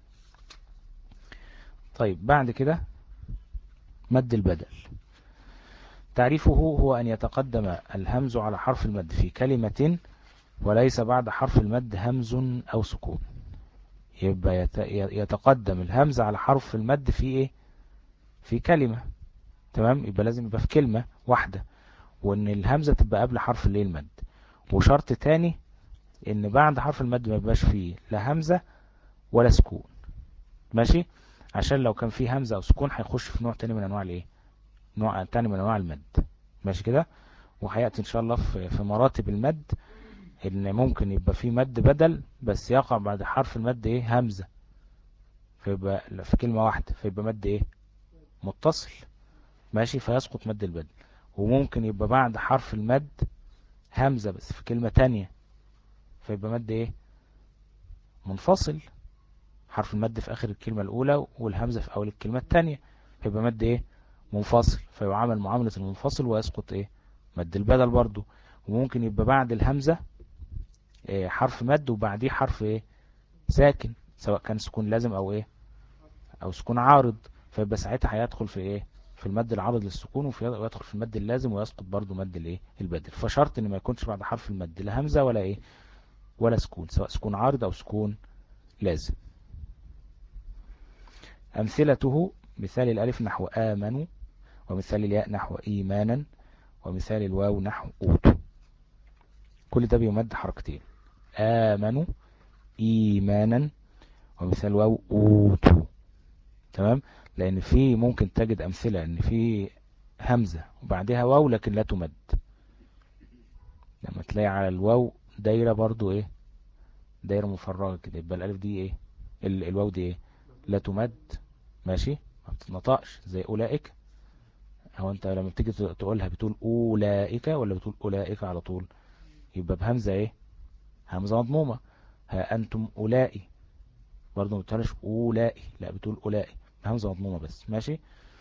طيب بعد كده مد البدل. تعريفه هو أن يتقدم الهمز على حرف المد في كلمة، وليس بعد حرف المد همز أو سكون. يبقى يتقدم الهمز على حرف المد في إيه، في كلمة. تمام. يبقى لازم يبقى في كلمة واحدة، وأن الهمزة تبقى قبل حرف اللي المد. وشرط تاني أن بعد حرف المد ما يبقاش فيه لا همزة ولا سكون. ماشي. عشان لو كان فيه همزة أو سكون هيخش في نوع تاني من أنواع الإيه، نوع تاني من انواع المد. ماشي كده. وهيأتي ان شاء الله في في مراتب المد، ان ممكن يبقى في مد بدل بس يقع بعد حرف المد ايه، همزة، فيبقى في كلمة واحدة فيبقى مد ايه، متصل. ماشي. فيسقط مد البدل. وممكن يبقى بعد حرف المد همزة بس في كلمة تانية، فيبقى مد ايه، منفصل. حرف المد في اخر الكلمة الاولى والهمزة في اول الكلمة التانية، فيبقى مد ايه، منفصل فيعامل معاملة المنفصل ويسقط ايه مد البدل برضو. وممكن يبقى بعد الهمزة إيه حرف مد وبعديه حرف ايه ساكن، سواء كان سكون لازم او ايه او سكون عارض، فيبقى ساعتها هيدخل في ايه في المد العارض للسكون ويدخل في المد اللازم ويسقط برضو مد الايه البدل. فشرط ان ما يكونش بعد حرف المد لا همزة ولا ايه ولا سكون، سواء سكون عارض او سكون لازم. امثلته مثال الالف نحو امنوا، ومثال الياء نحو ايمانا، ومثال الواو نحو اوتوا. كل ده بيمد حركتين، آمنوا إيمانا، ومثال واو أوتوا. تمام، لأن في ممكن تجد أمثلة أن في همزة وبعدها واو لكن لا تمد، لما تلاقي على الواو دايرة برضو إيه دايرة مفرغة كده، يبقى الألف دي إيه ال- الواو دي إيه لا تمد، ماشي، ما بتتنطقش زي أولئك. هو أنت لما بتيجي تقولها بتقول أولئك ولا بتقول أولئك على طول؟ يبقى بهمزة إيه همزة مضمومة. ها أنتم أولئي برضه ما بتقولش أولئي، لا بتقول أولئي همزة مضمومة بس، ماشي.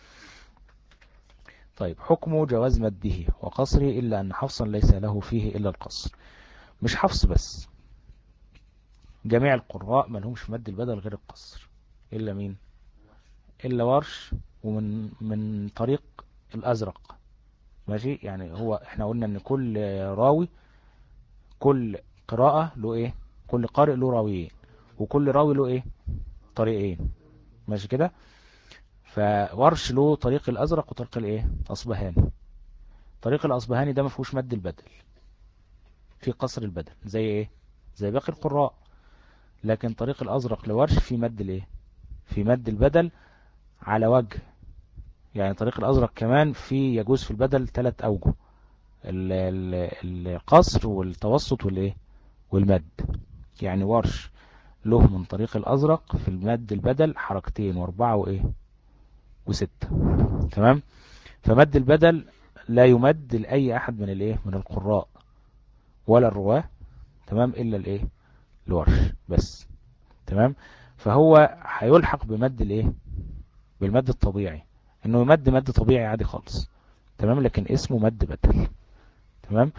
طيب حكم جواز مده وقصره إلا أن حفصا ليس له فيه إلا القصر. مش حفص بس، جميع القراء ما لهمش في مد البدل غير القصر، إلا مين إلا ورش، ومن من طريق الأزرق، ماشي. يعني هو احنا قلنا ان كل راوي كل قراءة له ايه كل قارئ له راويين، وكل راوي له ايه طريقين، ماشي كده. فورش له طريق الأزرق وطريق الايه أصبهاني. طريق الأصبهاني ده ما فيهوش مد البدل، في قصر البدل زي ايه زي باقي القراء. لكن طريق الأزرق لورش في مد الايه في مد البدل على وجه. يعني طريق الأزرق كمان في يجوز في البدل ثلاث أوجه، ال- ال- القصر والتوسط والايه والمد. يعني ورش له من طريق الأزرق في المد البدل حركتين واربعة وايه وستة، تمام. فمد البدل لا يمد لأي أحد من الايه من القراء ولا الرواة، تمام، إلا الايه الورش بس، تمام. فهو هيلحق بمد الايه بالمد الطبيعي، انه يمد مد طبيعي عادي خالص، تمام، لكن اسمه مد بدل، تمام.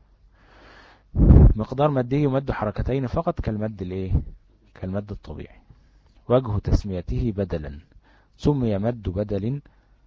مقدار مده يمد حركتين فقط كالمد الايه كالمد الطبيعي. وجه تسميته بدلا، سمي مد بدل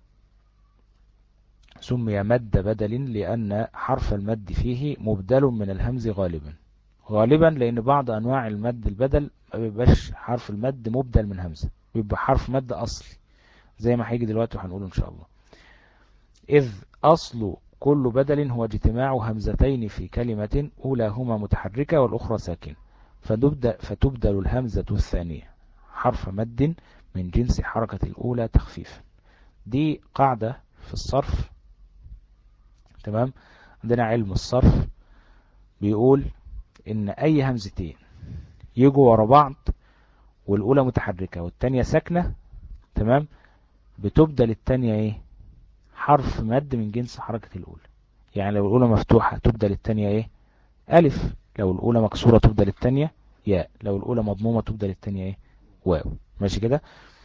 سمي مد بدل لأن حرف المد فيه مبدل من الهمز غالبا. غالبا لأن بعض أنواع المد البدل ما بيبقاش حرف المد مبدل من همزة، بيبقى حرف مد أصلي، زي ما هيجي دلوقتي وهنقوله إن شاء الله. إذ أصل كل بدل هو اجتماع همزتين في كلمة أولاهما متحركة والأخرى ساكن، فتبدل, فتبدل الهمزة الثانية حرف مد من جنس حركة الأولى تخفيفا. دي قاعدة في الصرف، تمام. عندنا علم الصرف بيقول إن أي همزتين يجوا ورا بعض والأولى متحركة والتانية ساكنة، تمام، بتبدل التانية إيه حرف مد من جنس حركة الأولى. يعني لو الأولى مفتوحة تبدل التانية إيه ألف، لو الأولى مكسورة تبدل التانية ياء، لو الأولى مضمومة تبدل التانية إيه واو، ماشي كده.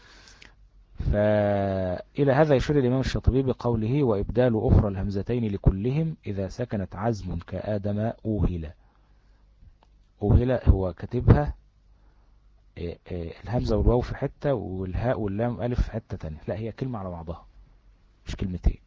فإلى هذا يشير الإمام الشاطبي بقوله وإبدال أخرى الهمزتين لكلهم إذا سكنت عزم كآدم أوهلا. أوهلا هو كاتبها الهمزة والواو في حتة والهاء واللام ألف في حتة تانية، لا هي كلمة على بعضها مش كلمتين.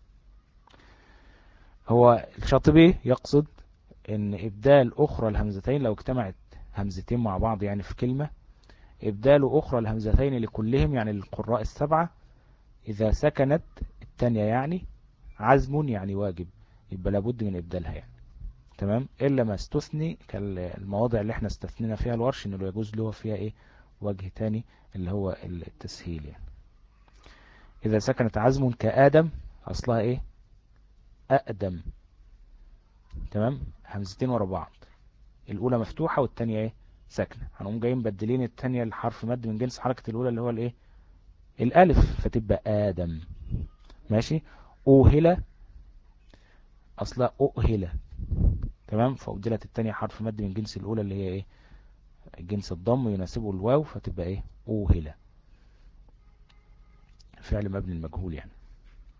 هو الشاطبي يقصد ان ابدال اخرى الهمزتين لو اجتمعت همزتين مع بعض يعني في كلمة، ابدال اخرى الهمزتين لكلهم يعني للقراء السبعة اذا سكنت التانية يعني عزم يعني واجب، يبقى لابد من ابدالها يعني، تمام. الا ما استثني كالمواضع اللي احنا استثنينا فيها الورش انه يجوز له فيها ايه وجه تاني اللي هو التسهيل. يعني اذا سكنت عزم كآدم اصلها ايه أقدم، تمام، همزتين ورا بعض الأولى مفتوحة والتانية ايه ساكنة، هنقوم جايين بدلين التانية الحرف مد من جنس حركة الأولى اللي هو الايه الألف، فتبقى آدم، ماشي. أوهلة أصلا أؤهلة، تمام، فأبدلت التانية حرف مد من جنس الأولى اللي هي ايه جنس الضم يناسبه الواو، فتبقى ايه أوهلة، فعل مبني المجهول يعني.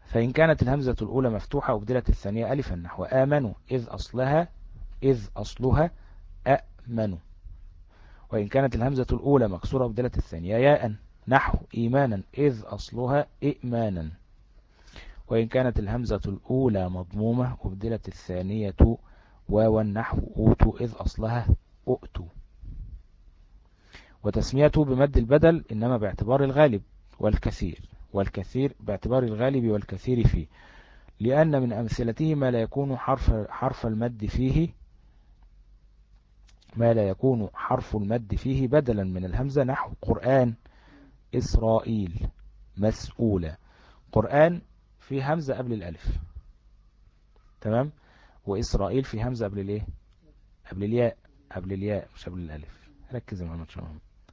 فإن كانت الهمزة الأولى مفتوحة أبدلت الثانية ألفا نحو آمنوا إذ أصلها إذ أصلها أأمنوا. وإن كانت الهمزة الأولى مكسورة أبدلت الثانية ياء نحو إيمانا إذ أصلها إئمانا. وإن كانت الهمزة الأولى مضمومة أبدلت الثانية واوا نحو أوتوا إذ أصلها أؤتوا. وتسميته بمد البدل إنما باعتبار الغالب والكثير والكثير باعتبار الغالب والكثير فيه، لأن من أمثلته ما لا يكون حرف حرف المد فيه ما لا يكون حرف المد فيه بدلا من الهمزة نحو قرآن إسرائيل مسؤولة. قرآن في همزة قبل الألف تمام، وإسرائيل في همزة قبل الايه قبل الياء قبل الياء مش قبل الألف، ركز معنا شوية.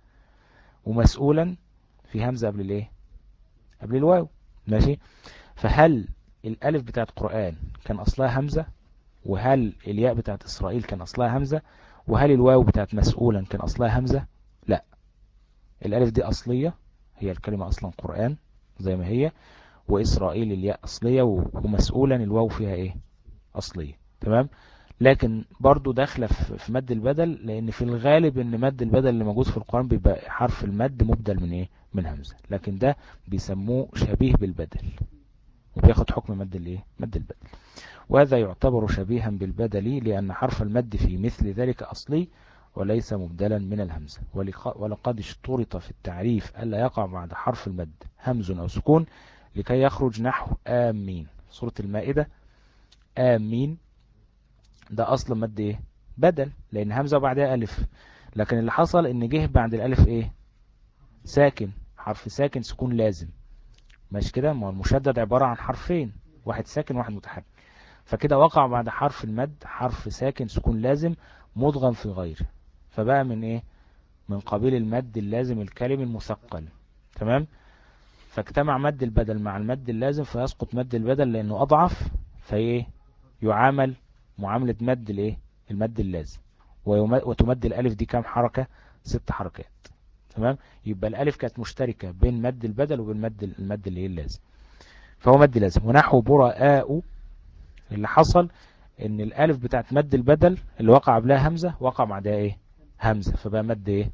ومسؤولا في همزة قبل الايه قبل الواو ماشي. فهل الألف بتاعت قرآن كان أصلها همزة؟ وهل الياء بتاعت إسرائيل كان أصلها همزة؟ وهل الواو بتاعت مسؤولا كان أصلها همزة؟ لا، الألف دي أصلية، هي الكلمة أصلا قرآن زي ما هي، وإسرائيل الياء أصلية، ومسؤولا الواو فيها إيه أصلية تمام. لكن برضو داخلة في مد البدل، لأن في الغالب إن مد البدل اللي موجود في القرآن بيبقى حرف المد مبدل من إيه من همزة، لكن ده بيسموه شبيه بالبدل وبياخد حكم مد الإيه مد البدل. وهذا يعتبر شبيها بالبدل لأن حرف المد في مثل ذلك أصلي وليس مبدلا من الهمزة. ولقد اشترط في التعريف ألا يقع بعد حرف المد همز أو سكون لكي يخرج نحو آمين. سورة المائدة آمين ده أصل مد إيه بدل، لأن همزة وبعدها ألف، لكن اللي حصل إن جه بعد الألف إيه ساكن، حرف ساكن سكون لازم ماشي كده. ما المشدد عبارة عن حرفين، واحد ساكن واحد متحرك، فكده وقع بعد حرف المد حرف ساكن سكون لازم مدغم في غيره، فبقى من ايه من قبيل المد اللازم الكلمي المثقل تمام. فاجتمع مد البدل مع المد اللازم فيسقط مد البدل لانه اضعف، فايه يعامل معاملة مد الايه المد اللازم. وتمد الالف دي كام حركة؟ ست حركات تمام. يبقى الالف كانت مشتركة بين مد البدل وبين مد المد اللي هي اللازم، فهو مد لازم. ونحو براء اللي حصل ان الالف بتاعت مد البدل اللي وقع قبلها همزة وقع بعدها ايه همزة، فبقى مد ايه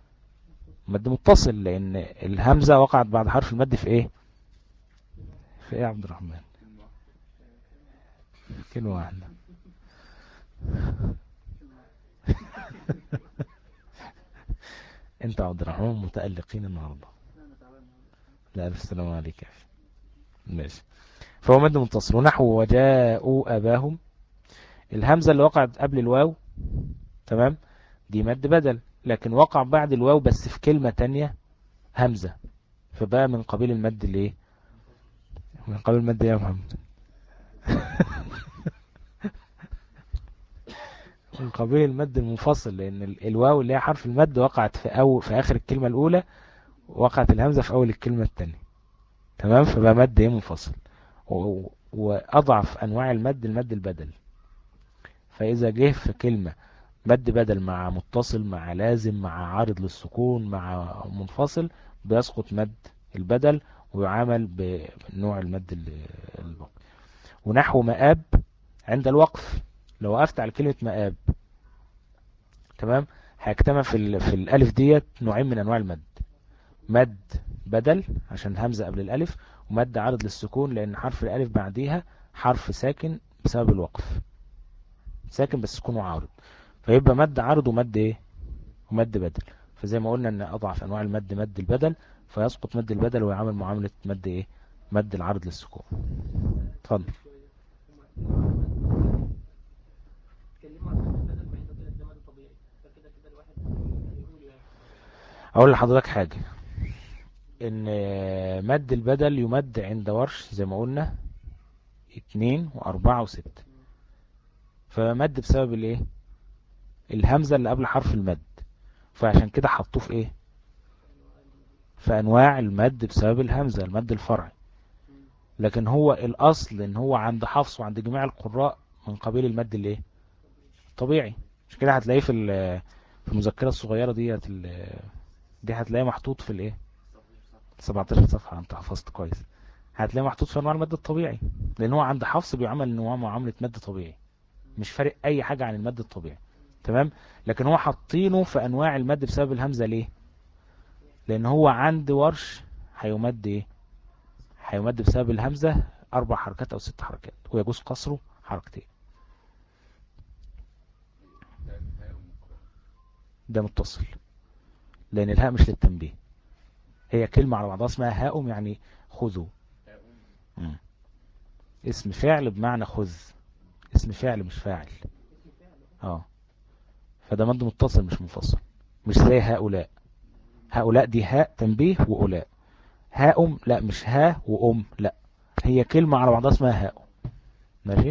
مد متصل، لان الهمزة وقعت بعد حرف المد في ايه في ايه يا عبد الرحمن كلمة واحدة انت عبد الرحمن متألقين النهاردة. لا الف السلام عليك يا اخي ماشي. فهو مد متصل. ونحو وجاءوا اباهم الهمزة اللي وقعت قبل الواو تمام دي مد بدل، لكن وقع بعد الواو بس في كلمة تانية همزة، فبقى من قبيل المد اللي ايه من قبيل المد يا محمد من قبيل المد المنفصل، لان الواو اللي هي حرف المد وقعت في أو في اخر الكلمة الاولى، وقعت الهمزة في اول الكلمة الثانية تمام، فبقى مد ايه منفصل. واضعف انواع المد المد البدل، فاذا جه في كلمة مد بدل مع متصل مع لازم مع عارض للسكون مع منفصل بيسقط مد البدل ويعامل بنوع المد الباقي. ونحو مآب عند الوقف، لو وقفت على كلمة مآب تمام هيجتمع في ال... في الألف ديت نوعين من أنواع المد، مد بدل عشان همزة قبل الألف، ومد عارض للسكون لأن حرف الألف بعديها حرف ساكن بسبب الوقف، ساكن بس سكون وعارض، فيبقى مد عارض ومد ايه ومد بدل. فزي ما قلنا ان اضعف انواع المد مد البدل، فيسقط مد البدل ويعمل معاملة مد ايه مد العرض للسكون. اتفضل. اقول لحضرتك حاجة، ان مد البدل يمد عند ورش زي ما قلنا اتنين واربعة وستة، فمد بسبب الايه الهمزة اللي قبل حرف المد، فعشان كده حطوه في ايه في انواع المد بسبب الهمزة المد الفرعي. لكن هو الاصل ان هو عند حفص وعند جميع القراء من قبيل المد الايه طبيعي. مش كده هتلاقيه في في المذكرة الصغيرة ديت دي هتلاقيه محطوط في الايه سبعتاشر صفحة، انت حفظت كويس، هتلاقيه محطوط في انواع المد الطبيعي، لان هو عند حفص بيعمل ان هو معامله مد طبيعي، مش فارق اي حاجه عن المد الطبيعي. تمام. لكن هو حاطينه في انواع المد بسبب الهمزه. ليه؟ لان هو عند ورش هيمد ايه؟ هيمد بسبب الهمزه اربع حركات او ست حركات، ويجوز قصره حركتين. ده متصل، لان الهاء مش للتنبيه، هي كلمه على بعضها اسمها هاؤم، يعني خذوا. مم. اسم فعل بمعنى خذ، اسم فعل مش فاعل. اه فده مد متصل مش منفصل، مش زي هؤلاء. هؤلاء دي هاء تنبيه وأولاء. هاؤم لا، مش ها وأم، لا، هي كلمة على بعضها اسمها هاؤم. ماشي.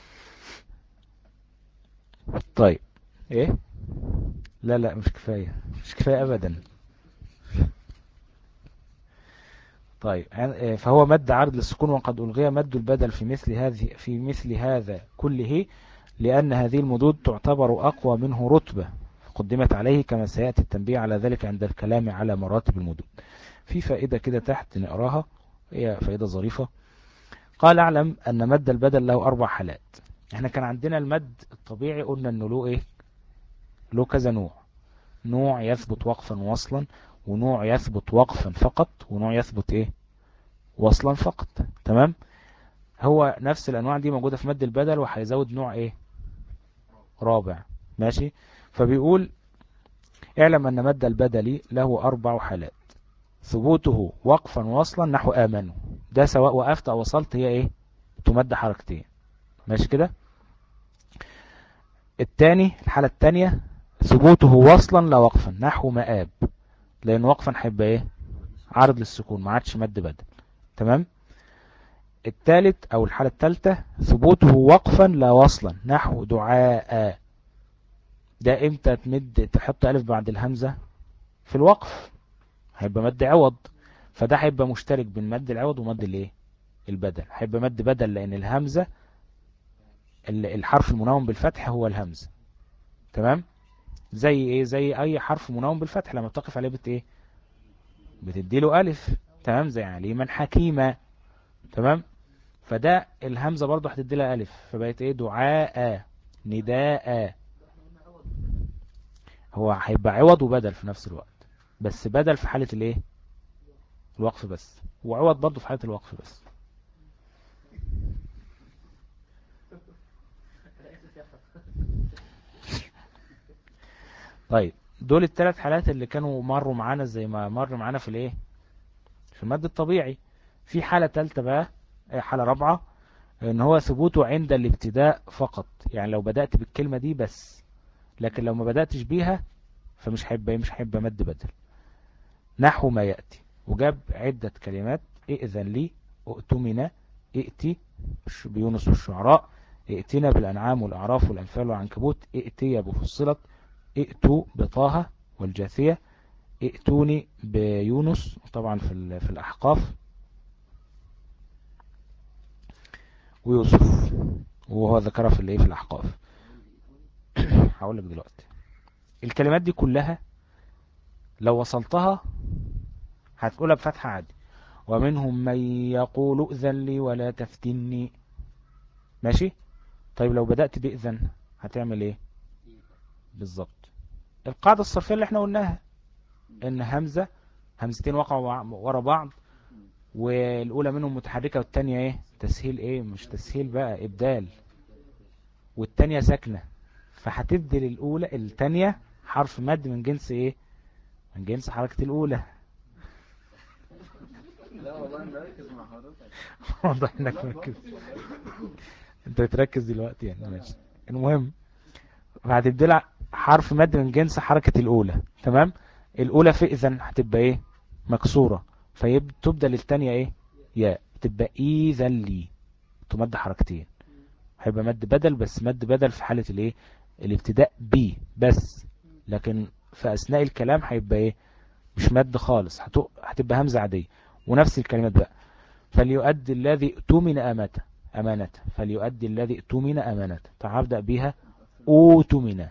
طيب ايه؟ لا لا مش كفاية، مش كفاية ابدا. طيب فهو مد عرض للسكون، وقد ألغي مد البدل في مثل هذه في مثل هذا كله، لأن هذه المدود تعتبر أقوى منه رتبة، قدمت عليه، كما سيأتي التنبيه على ذلك عند الكلام على مراتب المدود. في فائدة كده تحت نقراها، هي فائدة ظريفة. قال اعلم أن مد البدل له أربع حالات. احنا كان عندنا المد الطبيعي قلنا أنه له إيه؟ له كذا نوع. نوع يثبت وقفا وصلا، ونوع يثبت وقفا فقط، ونوع يثبت إيه؟ وصلا فقط. تمام. هو نفس الأنواع دي موجودة في مد البدل، وهيزود نوع إيه؟ رابع. ماشي. فبيقول اعلم أن مد البدل له أربع حالات. ثبوته وقفا وصلا نحو آمنوا، ده سواء وقفت أو وصلت هي إيه؟ تمد حركتين. ماشي كده. التاني، الحالة التانية، ثبوته وصلا لا وقفا نحو مآب، لأن وقفا هيبقى إيه؟ عرض للسكون، ما عادش مد بدل. تمام. التالت أو الحالة التالتة، ثبوته وقفا لا وصلا نحو دعاء، ده امتى تمد تحط ألف بعد الهمزة؟ في الوقف، هيبقى مد عوض، فده هيبقى مشترك بين مد العوض ومد الايه؟ البدل. هيبقى مد بدل لأن الهمزة، الحرف المنون بالفتح هو الهمزة. تمام. زي ايه؟ زي اي حرف منون بالفتح لما بتقف عليه بت ايه؟ بتديله ألف. تمام. زي عليما حكيما. تمام. فده الهمزة برضو هتدي لها ألف، فبقت ايه؟ دعاء، نداء. هو هيبقى عوض وبدل في نفس الوقت، بس بدل في حالة الايه؟ الوقف بس، وعوض برضو في حالة الوقف بس. طيب دول الثلاث حالات اللي كانوا مروا معانا زي ما مر معانا في الايه؟ في المد الطبيعي. في حالة ثالثة بقى، حالة رابعة، ان هو ثبوته عند الابتداء فقط، يعني لو بدأت بالكلمة دي بس، لكن لو ما بدأتش بيها فمش هيبقى مش هيبقى مد بدل. نحو ما يأتي، وجاب عدة كلمات: ائذن لي، اؤتمنا، ائتي بيونس والشعراء، ائتنا بالأنعام والأعراف والأنفال والعنكبوت، ائتي بفصلت، ائتوا بطه والجاثية، ائتوني بيونس طبعا في في الأحقاف، ويوسف وهو ذكرها في الايه؟ في الأحقاف. هقول لك دلوقتي الكلمات دي كلها لو وصلتها هتقولها بفتحة عادي. ومنهم من يقول ائذن لي ولا تفتني. ماشي. طيب لو بدأت بإذن هتعمل ايه؟ بالظبط القاعدة الصرفية اللي احنا قلناها، ان همزة همزتين وقعوا ورا بعض، والأولى منهم متحركة والتانية ايه؟ تسهيل. ايه؟ مش تسهيل بقى، إبدال. والتانية ساكنة، فهتبدل الأولى التانية حرف مد من جنس ايه؟ من جنس حركة الأولى. لا والله مركز مع حضرتك. واضح انك مركز، انت بتركز دلوقتي يعني. ماشي. المهم فهتبدلها حرف مد من جنس حركة الأولى. تمام. الأولى في إذن هتبقى ايه؟ مكسورة، فيبدل التانية ايه؟ ياء، تبقى إذن لي، تمد حركتين. هيبقى مد بدل، بس مد بدل في حالة الايه؟ الابتداء بي بس، لكن في أثناء الكلام هيبقى ايه؟ مش مد خالص، هتبقى همزة عادية. ونفس الكلمات بقى: فليؤدي الذي اؤتمن أمانته، أمانته، فليؤدي الذي اؤتمن أمانته. فهبدأ بيها أؤتمن.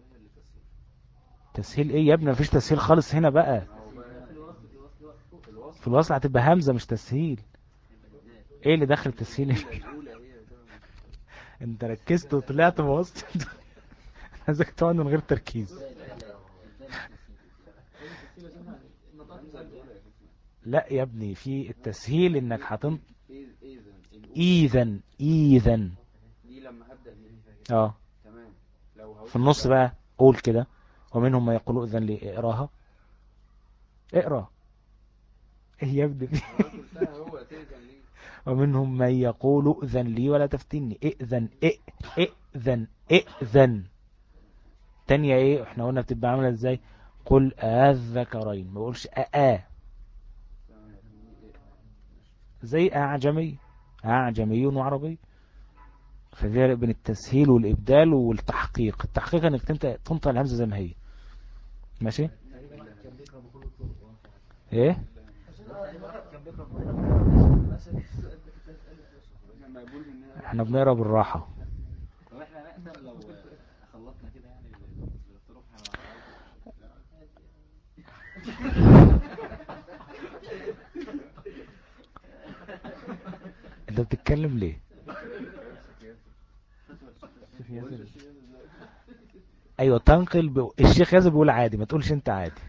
تسهيل ايه يا ابني؟ مفيش تسهيل خالص هنا بقى. في الوصل هتبقى همزة مش تسهيل. ايه اللي دخل التسهيل؟ انت ركزت وطلعت بوظت. عايزك تقعد من غير تركيز. لا يا ابني، في التسهيل انك هتنط. اذن اذن دي لما هبدأ اه تمام. لو في النص بقى قول كده، ومنهم ما يقولوا اذن لي. اقراها، اقرا. ايه يا ابني؟ هو تأذن لي. ومنهم من يقول اذن لي ولا تفتني. ائذن ائ ائذن ائذن. تانية ايه احنا قلنا بتبقى عاملة ازاي؟ قل الذكرين، ما بقولش اآ زي اعجمي، اعجمي وعربي. ففرق بين التسهيل والابدال والتحقيق. التحقيق انك انت تنطق الهمزة زي ما هي ماشي. ايه احنا بنقرا بالراحة. طب احنا نقدر لو خلطنا كده يعني بالطرق انت بتتكلم ليه؟ ايوه تنقل ب... الشيخ ياسر بيقول عادي، ما تقولش انت عادي.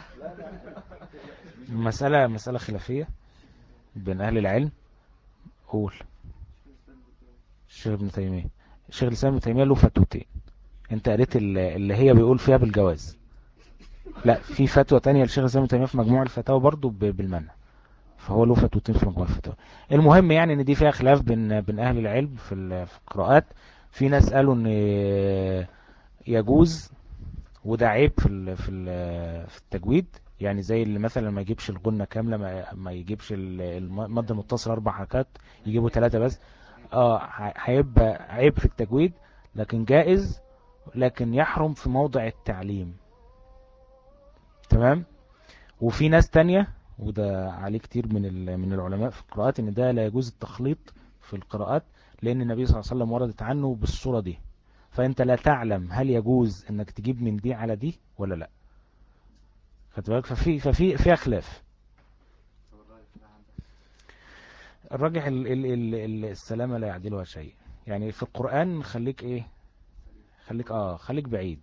مسألة مسألة خلافية بين اهل العلم. قول. الشيخ ابن تيمية، الشيخ الاسلام ابن تيمية له فتوتين. انت قريت اللي هي بيقول فيها بالجواز. لا، في فتوى تانية للشيخ الاسلام ابن تيمية في مجموع الفتاوى برضو بالمنع. فهو له فتوتين في مجموع الفتاوى. المهم يعني ان دي فيها خلاف بين بين اهل العلم في القراءات. في ناس قالوا ان يجوز، وده عيب في ال في ال في التجويد. يعني زي اللي مثلا ما يجيبش الغنة كاملة، ما, ما يجيبش المد المتصل اربع حركات، يجيبوا ثلاثة بس. اه هيبقى عيب في التجويد، لكن جائز، لكن يحرم في موضع التعليم. تمام. وفي ناس تانية، وده عليه كتير من من العلماء في القراءات، ان ده لا يجوز التخليط في القراءات، لان النبي صلى الله عليه وسلم وردت عنه بالصورة دي. فانت لا تعلم هل يجوز انك تجيب من دي على دي ولا لا. خدت بالك؟ ففي ففي فيها خلاف. الراجح ال ال ال ال السلامة لا يعدلها شيء. يعني في القرآن خليك ايه، خليك اه خليك بعيد.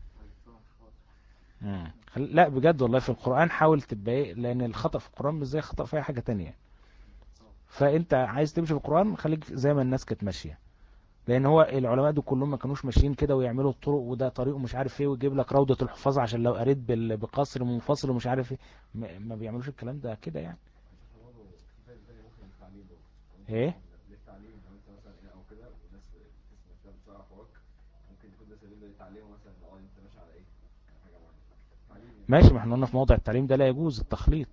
مم. خل... لا بجد والله، في القرآن حاول تبقى ايه، لان الخطأ في القرآن مش زي خطأ في اي حاجة تانية. فانت عايز تمشي في القرآن خليك زي ما الناس كانت ماشية. لان هو العلماء دول كلهم ما كانوش ماشيين كده ويعملوا الطرق وده طريق ومش عارف ايه، ويجيب لك روضة الحفاظ عشان لو قريت بال... بقصر منفصل ومش عارف ايه. ما, ما بيعملوش الكلام ده كده يعني. ايه ماشي، ما احنا قلنا في موضع التعليم ده لا يجوز التخليط.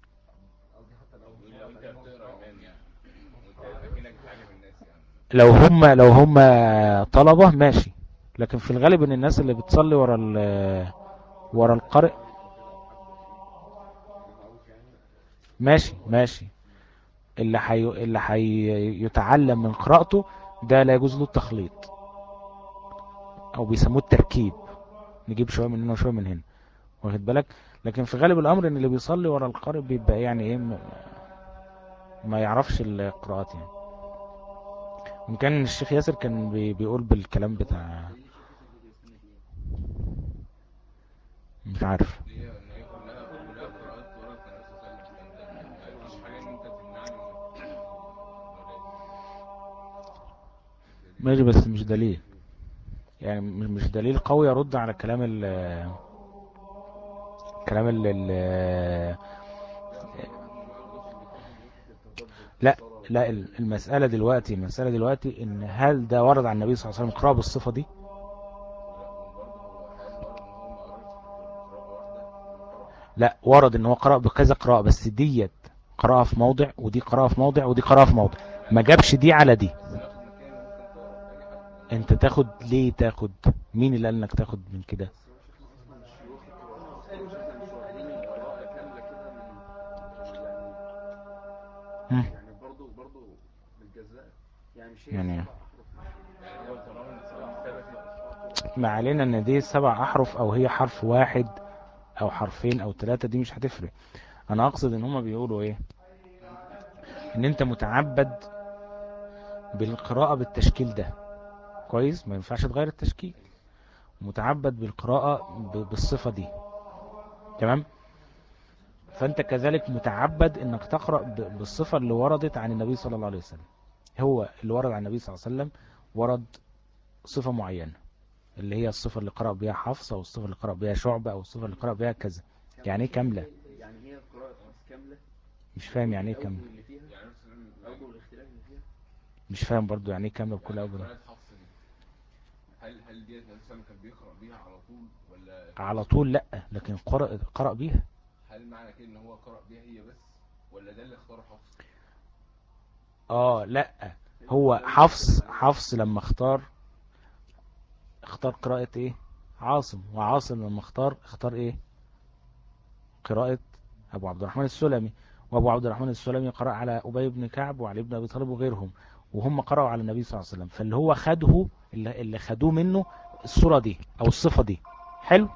لو هم لو هم طلبة ماشي، لكن في الغالب ان الناس اللي بتصلي ورا ال ورا القارئ ماشي ماشي. اللي حي اللي حيتعلم من قراءته ده لا يجوز له التخليط، او بيسموه التركيب، نجيب شوية من هنا وشوية من هنا، واخد بالك. لكن في غالب الامر ان اللي بيصلي ورا القارئ بيبقى يعني ايه، ما يعرفش القراءات يعني. وكان الشيخ ياسر كان بي بيقول بالكلام بتاع، مش عارف. ماشي بس مش دليل، يعني مش دليل قوي يرد على كلام ال كلام ال لا لا المسألة دلوقتي المسألة دلوقتي ان هل ده ورد عن النبي صلى الله عليه وسلم قراءة بالصفة دي؟ لا، ورد ان هو قرأ بكذا قراءة، بس ديت قراءة في موضع، ودي قراءة في موضع، ودي قراءة في موضع، ما جابش دي على دي. انت تاخد ليه؟ تاخد مين اللي قال انك تاخد من كده؟ يعني برضو برضو بالجزاء يعني مش هي يعني سبع احرف. ما علينا ان دي سبع احرف او هي حرف واحد او حرفين او ثلاثة، دي مش هتفرق. انا اقصد ان هما بيقولوا ايه، ان انت متعبد بالقراءة بالتشكيل ده كويس، ما ينفعش تغير التشكيل، متعبد بالقراءة ب- بالصفة دي. تمام. فانت كذلك متعبد انك تقرأ ب- بالصفة اللي وردت عن النبي صلى الله عليه وسلم. هو اللي ورد عن النبي صلى الله عليه وسلم ورد صفة معينة، اللي هي الصفة اللي قرأ بها حفصة، او الصفة اللي قرأ بها شعبة، او الصفة اللي قرأ بها كذا. يعني ايه كاملة؟ يعني هي قراءة كاملة. مش فاهم يعني ايه كاملة. الأوجه اللي فيها يعني مثلا أوجه الاختلاف اللي فيها. مش فاهم برضو يعني ايه كاملة بكل اوجه. قراءة حفص دي هل هل ديت مثلا كان بيقرأ بيها على طول ولا على طول لا، لكن قرأ قرأ بيها. هل معنى كده ان هو قرأ بيها هي بس ولا ده اللي اختاره حفص؟ اه لا، هو حفص حفص لما اختار اختار قراءة ايه عاصم، وعاصم لما اختار اختار ايه قراءة ابو عبد الرحمن السلمي، وابو عبد الرحمن السلمي قرأ على ابي بن كعب وعلي بن ابي طالب وغيرهم، وهم قرأوا على النبي صلى الله عليه وسلم. فاللي هو خده اللي, اللي خدوه منه الصورة دي او الصفة دي. حلو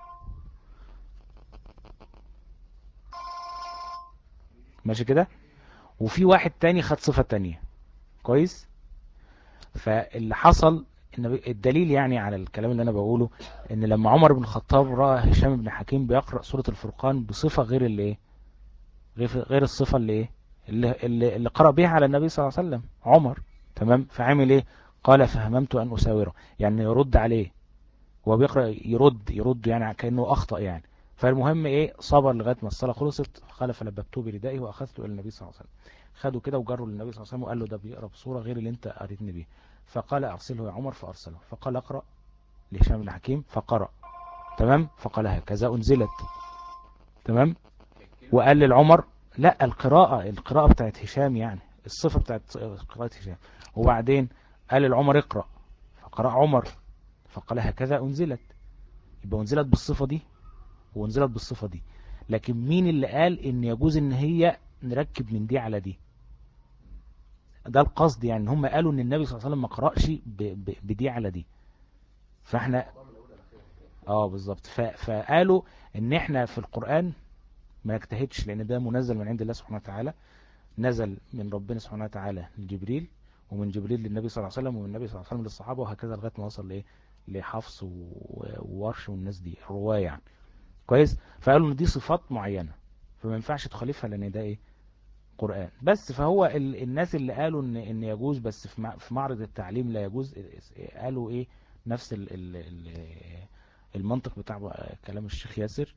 ماشي كده. وفي واحد تاني خد صفة تانية كويس. فاللي حصل إن الدليل يعني على الكلام اللي انا بقوله، ان لما عمر بن الخطاب رأى هشام بن حكيم بيقرأ سورة الفرقان بصفة غير اللي ايه غير غير الصفة اللي ايه اللي, اللي, اللي قرأ بها على النبي صلى الله عليه وسلم عمر. تمام. فعمل ايه؟ قال فهممت ان اساوره، يعني يرد عليه، هو بيقرأ يرد يرد يعني كأنه اخطأ يعني. فالمهم ايه، صبر لغاية ما الصلاة خلصت، قال فلببته بردائه واخذته الى النبي صلى الله عليه وسلم. خدوا كده وجروا للنبي صلى الله عليه وسلم وقال له ده بيقرأ بصورة غير اللي انت قريتني بيه. فقال ارسله يا عمر فارسله. فقال اقرأ لهشام بن حكيم فقرأ. تمام. فقال هكذا انزلت. تمام. وقال للعمر لا، القراءة القراءة بتاعت هشام يعني الصفة بتاعت قراءة هشام. وبعدين قال للعمر اقرأ، فقرأ عمر، فقال هكذا انزلت. يبقى انزلت بالصفة دي وانزلت بالصفة دي. لكن مين اللي قال ان يجوز ان هي نركب من دي على دي؟ ده القصد يعني، هم قالوا ان النبي صلى الله عليه وسلم ما قرأش ب- ب- بدي على دي. فاحنا اه بالظبط. ف- فقالوا ان احنا في القرآن ما نجتهدش، لان ده منزل من عند الله سبحانه وتعالى، نزل من ربنا سبحانه وتعالى لجبريل، ومن جبريل للنبي صلى الله عليه وسلم، ومن النبي صلى الله عليه وسلم للصحابة، وهكذا لغاية ما وصل لايه لحفص و- وورش والناس دي الرواية يعني كويس. فقالوا ان دي صفات معينة فما ينفعش تخالفها لان ده ايه قرآن بس. فهو ال... الناس اللي قالوا ان ان يجوز بس في مع... في معرض التعليم لا يجوز، قالوا ايه نفس ال... ال... ال... المنطق بتاع كلام الشيخ ياسر،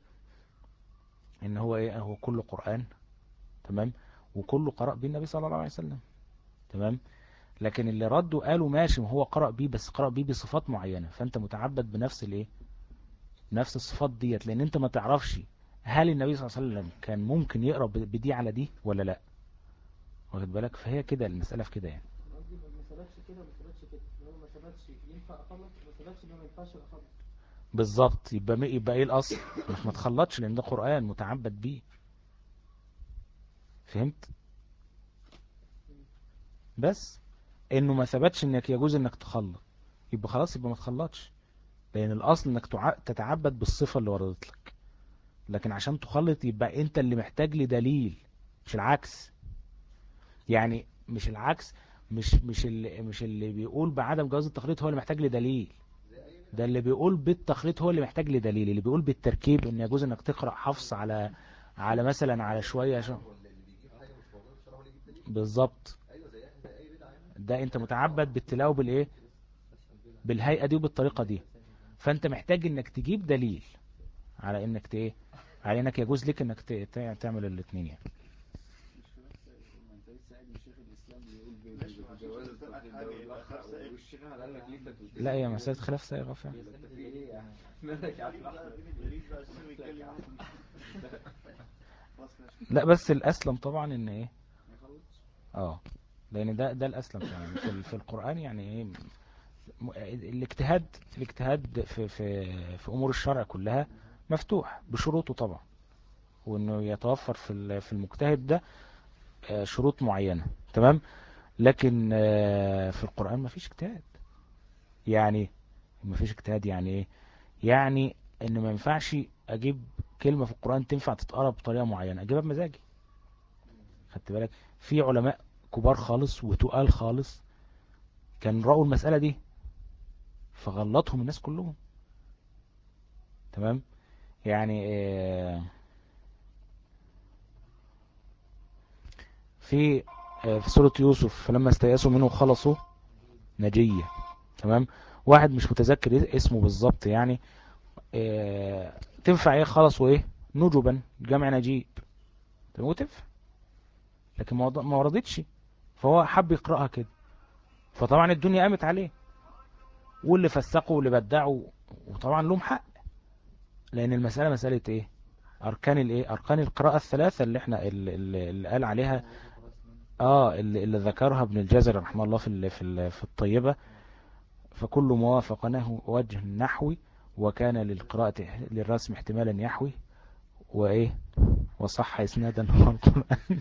ان هو ايه هو كله قرآن. تمام. وكله قرأ به النبي صلى الله عليه وسلم. تمام. لكن اللي ردوا قالوا ماشي، ما هو قرأ بيه بس قرأ بيه بصفات معينة، فانت متعبد بنفس الايه نفس الصفات ديت، لان انت ما تعرفش هل النبي صلى الله عليه وسلم كان ممكن يقرأ بدي على دي ولا لا، واخد بالك. فهي كده المسألة في كده يعني. قصدي ما ثبتش كده وما ثبتش كده، اللي هو ما ثبتش ينفع اخلص، ما ثبتش ان هو ما ينفعش اخلص. بالظبط. يبقى م- يبقى ايه الاصل؟ انك ما تخلطش لان ده قرآن متعبد بيه. فهمت؟ بس انه ما ثبتش انك يجوز انك تخلط، يبقى خلاص يبقى ما تخلطش، لان الاصل انك تع- تتعبد بالصفة اللي وردت لك. لكن عشان تخلط يبقى انت اللي محتاج لدليل، مش العكس. يعني مش العكس، مش مش اللي مش اللي بيقول بعدم جواز التخليط هو اللي محتاج لدليل، ده اللي بيقول بالتخليط هو اللي محتاج لدليل. اللي بيقول بالتركيب ان يجوز انك تقرأ حفص على على مثلا على شوية شو. بالظبط. ده انت متعبد بالتلاوة بالايه بالهيئة دي وبالطريقة دي، فانت محتاج انك تجيب دليل على انك ت- ايه على انك يجوز لك انك ت- ت- تعمل الاثنين يعني. لا هي مسألة خلاف سائغة فعلا. لا بس الأسلم طبعا ان ايه اه لان ده ده الأسلم فعلا في, ال- في القرآن يعني ايه م- الاجتهاد الاجتهاد في في في امور الشرع كلها مفتوح بشروطه طبعا، وانه يتوفر في ال- في المجتهد ده آه، شروط معينة. تمام. لكن آه، في القرآن مفيش اجتهاد. يعني مفيش اجتهاد يعني ايه؟ يعني ان ما ينفعش اجيب كلمة في القرآن تنفع تتقرأ بطريقة معينة اجيبها بمزاجي. خدت بالك؟ في علماء كبار خالص وتقال خالص كان رأوا المسألة دي فغلطهم الناس كلهم. تمام. يعني آه في آه في سورة يوسف فلما استيأسوا منه خلصوا نجية. تمام. واحد مش متذكر اسمه بالظبط يعني آه تنفع ايه خلصوا ايه نجبا جمع نجيب. تمام وتنفع لكن ما وردتش فهو حب يقرأها كده فطبعا الدنيا قامت عليه واللي فسقوا واللي بدعوا وطبعا لهم حق لان المسألة مسألة ايه اركان الايه اركان القراءة الثلاثة اللي احنا اللي, اللي قال عليها اه اللي, اللي ذكرها ابن الجزري رحمه الله في ال في ال في الطيبة. فكل موافق له وجه نحوي وكان للقراءة للرسم احتمالا يحوي وايه وصح اسنادا القرآن.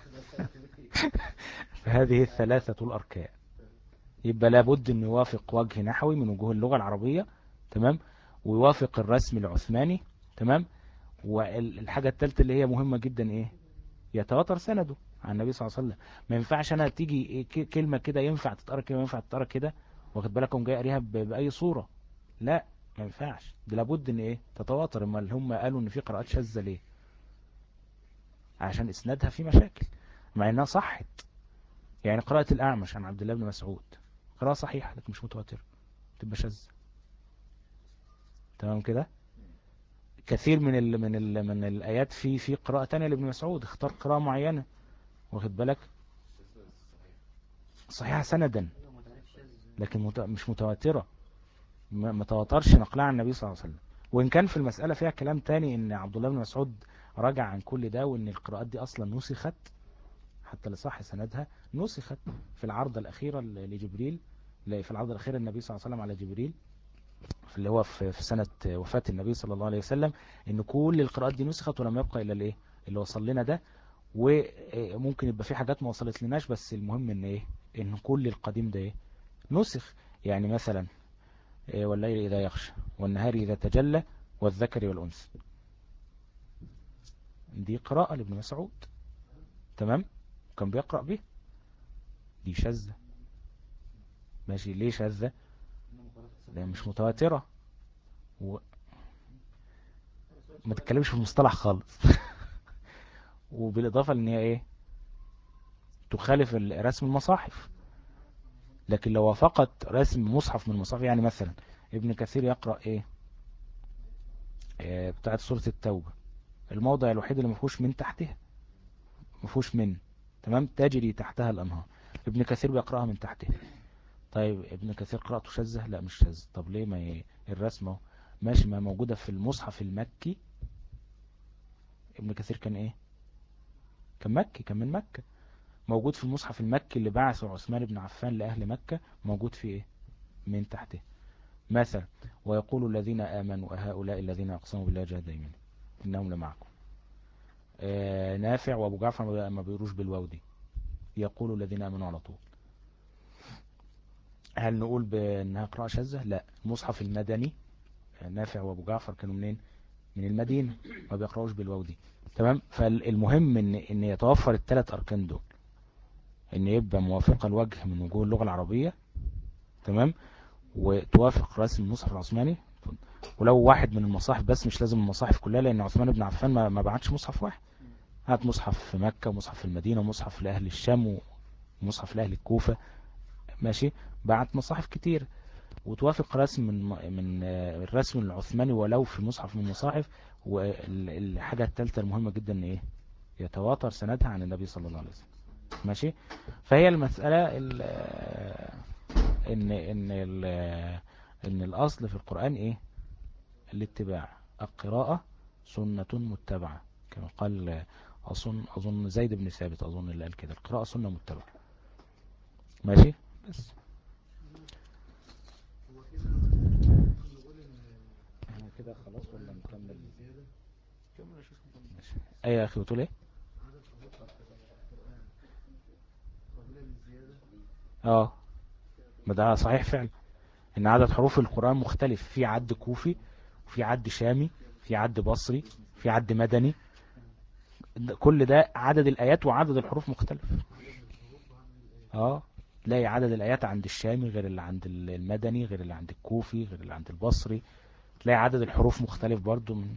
فهذه الثلاثة الاركان يبقى لابد ان يوافق وجه نحوي من وجوه اللغة العربية. تمام. ويوافق الرسم العثماني. تمام. والحاجة الثالثة اللي هي مهمة جدا ايه يتواتر سنده عن النبي صلى الله عليه وسلم. ما ينفعش انا تيجي إيه كلمة كده ينفع تتقرا كده ينفع تتقرا كده واخد بالكم جاي قاريها بأي صورة. لا ما ينفعش ده لابد ان ايه تتواتر. اما اللي هم قالوا ان في قراءات شاذة ليه عشان اسنادها في مشاكل مع انها صحت. يعني قراءة الأعمش عن عبد الله بن مسعود قراءة صحيحة لكن مش متواترة تبقى شاذة. تمام كده. كثير من ال من ال من الآيات في في قراءة تانية لابن مسعود اختار قراءة معينة واخد بالك صحيحة سندا لكن مت مش متواترة ما تواترش نقلها عن النبي صلى الله عليه وسلم. وإن كان في المسألة فيها كلام تاني إن عبد الله بن مسعود راجع عن كل ده وإن القراءات دي أصلا نسخت حتى لصح سندها نسخت في العرضة الأخيرة لجبريل في العرضة الأخيرة النبي صلى الله عليه وسلم على جبريل في اللي هو في سنة وفاة النبي صلى الله عليه وسلم إن كل القراءات دي نسخت ولم يبقى إلا الإيه اللي وصل لنا ده. وممكن يبقى في حاجات ما وصلت لناش بس المهم إن إيه إن كل القديم ده إيه نسخ. يعني مثلا والليل إذا يغشى والنهار إذا تجلى والذكر والأنثى دي قراءة لابن مسعود. تمام. كان بيقرأ به دي شاذة. ماشي ليه شاذة ده مش متواترة و... ما تتكلمش في المصطلح خالص. وبالإضافة لأن هي إيه تخالف رسم المصاحف. لكن لو وافقت رسم مصحف من المصاحف يعني مثلا ابن كثير يقرأ إيه, إيه بتاعت سورة التوبة الموضع الوحيد اللي مفهوش من تحتها مفهوش من. تمام. تجري تحتها الأنهار ابن كثير بيقرأها من تحتها. طيب ابن كثير قراءته شاذة لا مش شاذة. طب ليه ما ي... الرسمة ماشي ما موجودة في المصحف المكي. ابن كثير كان ايه كان مكي كان من مكة موجود في المصحف المكي اللي بعثه عثمان بن عفان لأهل مكة موجود في ايه من تحته مثلا ويقول الذين آمنوا هؤلاء الذين أقسموا بالله جهد أيمانهم إنهم لمعكم. آه نافع وأبو جعفر ما بيروش بالواو دي يقول الذين آمنوا على طول. هل نقول بأنها قراءة شاذة لا. المصحف المدني نافع وأبو جعفر كانوا منين من المدينة ما بيقرأوش بالواو دي. تمام. فالمهم ان ان يتوفر الثلاث اركان دول ان يبقى موافقة الوجه من وجوه اللغة العربية. تمام. وتوافق رسم المصحف العثماني ولو واحد من المصاحف بس مش لازم المصاحف كلها لان عثمان بن عفان ما, ما بعتش مصحف واحد. هات مصحف في مكة ومصحف في المدينة ومصحف لأهل الشام ومصحف لأهل الكوفة. ماشي. بعت مصاحف كتير وتوافق رسم من من الرسم العثماني ولو في مصحف من المصاحف. والحاجة الثالثة المهمة جدا ايه يتواتر سندها عن النبي صلى الله عليه وسلم. ماشي. فهي المسألة ال ان ان ال ان الاصل في القرآن ايه الاتباع. القراءة سنة متبعة كما قال اظن اظن زيد بن ثابت اظن اللي قال كده القراءة سنة متبعة. ماشي. بس احنا كده خلاص ولا نكمل ماشي. ايه يا اخي بتقول ايه اه ما ده صحيح فعلا ان عدد حروف القرآن مختلف في عد كوفي وفي عد شامي في عد بصري في عد مدني ده- كل ده عدد الآيات وعدد الحروف مختلف. اه تلاقي عدد الآيات عند الشامي غير اللي عند المدني غير اللي عند الكوفي غير اللي عند البصري. تلاقي عدد الحروف مختلف برضو من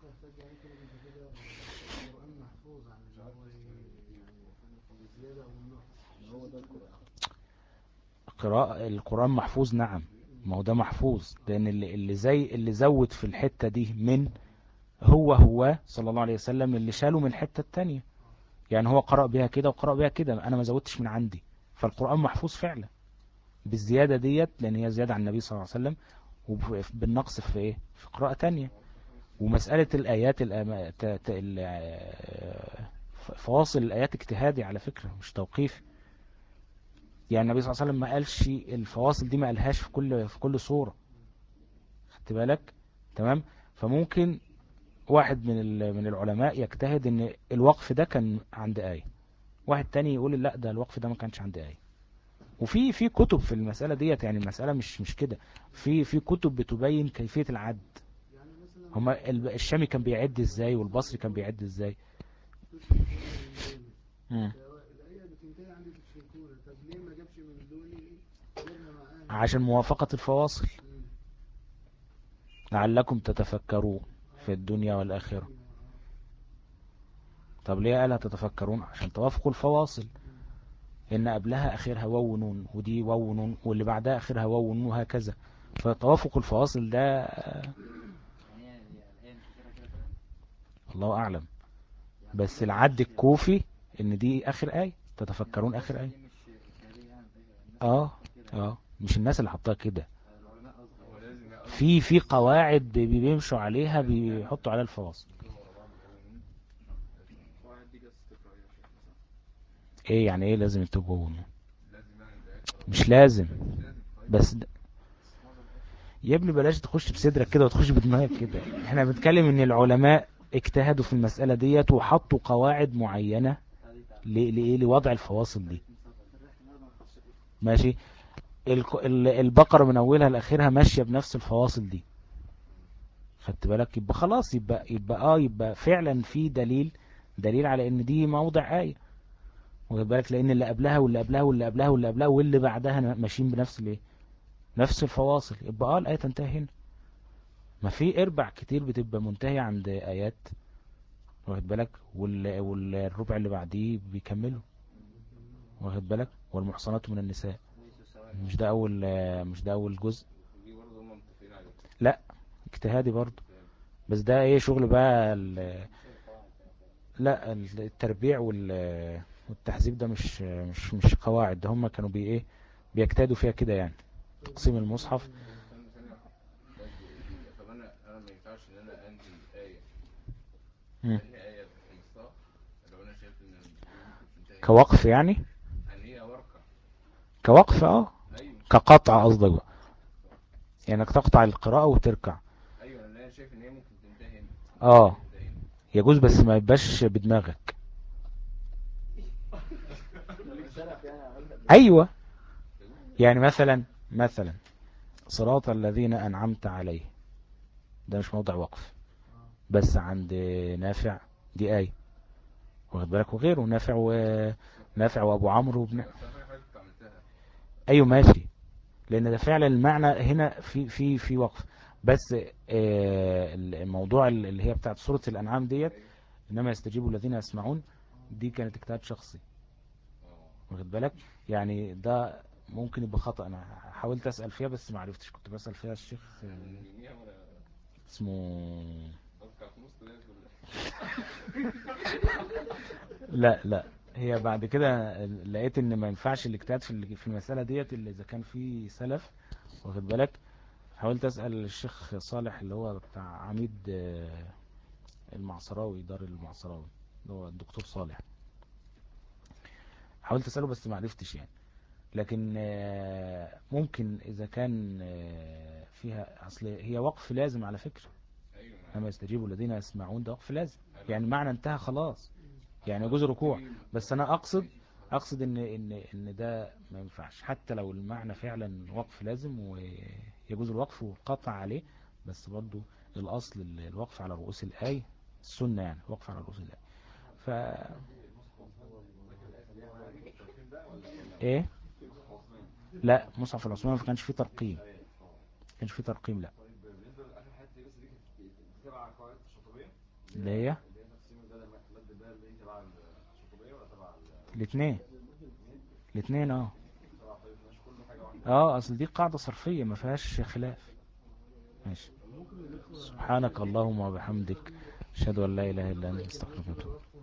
قراءة القرآن محفوظ. نعم، ما هو ده محفوظ، لأن اللي, اللي زي اللي زود في الحتة دي من هو هو صلى الله عليه وسلم اللي شاله من الحتة التانية. يعني هو قرأ بها كده وقرأ بها كده، أنا ما زودتش من عندي. فالقرآن محفوظ فعلا بالزيادة ديت، لأن هي زيادة عن النبي صلى الله عليه وسلم، وبالنقص في إيه، في قراءة تانية. ومسألة الآيات الأما... ت... ت... ال... فواصل الآيات اجتهادي على فكرة، مش توقيفي. يعني النبي صلى الله عليه وسلم ما قالش الفواصل دي، ما قالهاش في كل في كل صورة. خدت بالك؟ تمام. فممكن واحد من من العلماء يجتهد ان الوقف ده كان عند آية، واحد تاني يقول لا ده الوقف ده ما كانش عند آية. وفي في كتب في المسألة ديت، يعني المسألة مش مش كده. في في كتب بتبين كيفية العد. هما الشامي كان بيعد ازاي والبصري كان بيعد ازاي. مم. عشان موافقة الفواصل، لعلكم تتفكرون في الدنيا والآخرة. طب ليه قالها تتفكرون؟ عشان توافقوا الفواصل، ان قبلها اخرها واو ونون، ودي واو ونون، واللي بعدها اخرها واو ونون، وهكذا. فتوافق الفواصل ده يعني هي هي الآية مش كده كده كده. الله اعلم. يعني بس قصدك دي العد مش الكوفي ان دي اخر آية، تتفكرون يعني اخر الفواصل آية. دي مش اجتهادية يعني، ده الناس اللي اه حطها كده يعني. اه مش الناس اللي حطها كده، العلماء قصدي. هو لازم يقصد في في قواعد بي- بيمشوا عليها بيحطوا عليها الفواصل. ورا بعض وهو القواعد دي جت تقرا يا شيخ مثلا. ايه يعني ايه لازم يتوبوا؟ لازم يعني الآيات ورا مش بعض. لازم، لازم طيب. بس د- يا ابني بلاش تخش بصدرك كده وتخش بدماغك كده. احنا بنتكلم ان العلماء اجتهدوا في المسألة ديت وحطوا قواعد معينة ل- لإيه لوضع الفواصل دي. ماشي. الق- ال- البقرة من أولها لآخرها ماشية بنفس الفواصل دي. خدت بالك؟ يبقى خلاص، يبقى يبقى اه يبقى فعلا في دليل دليل على ان دي موضع آية. واخد بالك؟ لان اللي قبلها واللي قبلها واللي قبلها واللي قبلها واللي بعدها ماشيين بنفس الايه، نفس الفواصل. يبقى اه الآية تنتهي هنا. ما في اربع كتير بتبقى منتهية عند آيات، واخد بالك؟ وال... والربع اللي بعديه بيكملوا، واخد بالك؟ والمحصنات من النساء، مش ده اول مش ده اول جزء. ودي برضه هم متفقين عليها. لا اجتهادي برضه، بس ده ايه شغل بقى ال... لا التربيع وال... والتحذيب ده مش مش مش قواعد، ده هم كانوا بي ايه بيجتهدوا فيها كده يعني، تقسيم المصحف. استنى ثانية واحدة. بس دي طب انا انا ما ينفعش ان انا انزل آية مم. تاني آية في نصها لو انا شايف ان دي ممكن تنتهي. كوقف يعني، يعني هي ورقة. كوقف اه، ايوه. كقطع قصدك بقى، يعني انك تقطع القراءة وتركع. ايوه انا شايف ان هي ممكن تنتهي هنا. اه تنتهي هنا. يجوز، بس ما يبقاش بدماغك. ايوه، يعني مثلا مثلا صراط الذين انعمت عليه، ده مش موضع وقف، بس عند نافع دي آية، واخد بالك؟ وغيره نافع ونافع وابو عمرو وابن. بس انا في حاجة كنت عملتها. ايوه ماشي، لان ده فعلا المعنى هنا في في في وقف. بس آه، الموضوع اللي هي بتاعت سورة الانعام ديت، انما يستجيب الذين يسمعون، دي كانت اجتهاد شخصي، واخد بالك؟ يعني ده ممكن يبقى خطأ. انا حاولت اسأل فيها بس ما عرفتش، كنت بسأل فيها الشيخ آه، يوميها وانا اسمه بفكر في نص ده ولا لا لا، هي بعد كده لقيت ان ما ينفعش الاجتهاد في ال- في المسألة ديت الا اذا كان في سلف، واخد بالك؟ حاولت اسأل الشيخ صالح اللي هو بتاع عميد آه، المعصراوي، دار المعصراوي، اللي هو الدكتور صالح. حاولت اسأله بس ما عرفتش يعني. لكن آه، ممكن اذا كان آه، فيها، اصل هي وقف لازم على فكرة. ايوه لما يستجيبوا الذين يسمعون ده وقف لازم، أنا- يعني معنى انتهى خلاص، يعني يجوز ركوع. بس انا اقصد اقصد ان ان ان ده ما ينفعش، حتى لو المعنى فعلا وقف لازم ويجوز الوقف والقطع عليه، بس برضو الاصل ال- الوقف على رؤوس الايه، السنه يعني الوقف على رؤوس الايه. ف ايه لا، مصحف العثماني ما كانش فيه ترقيم، ما كانش فيه ترقيم لا. طيب بالنسبه لاخر حته دي بس دي كانت تبع قواعد الشاطبيه اللي هي اللي هي تقسيم البدل مد البدل دي تبع الشاطبيه ولا تبع الاثنين، الاثنين اه. تبع طيب ماشي كله حاجه واحده. اه اصل دي قاعدة صرفية ما فيهاش خلاف. ماشي. سبحانك اللهم وبحمدك، اشهد ان لا اله الا انت، استغفرك واتوب إليك.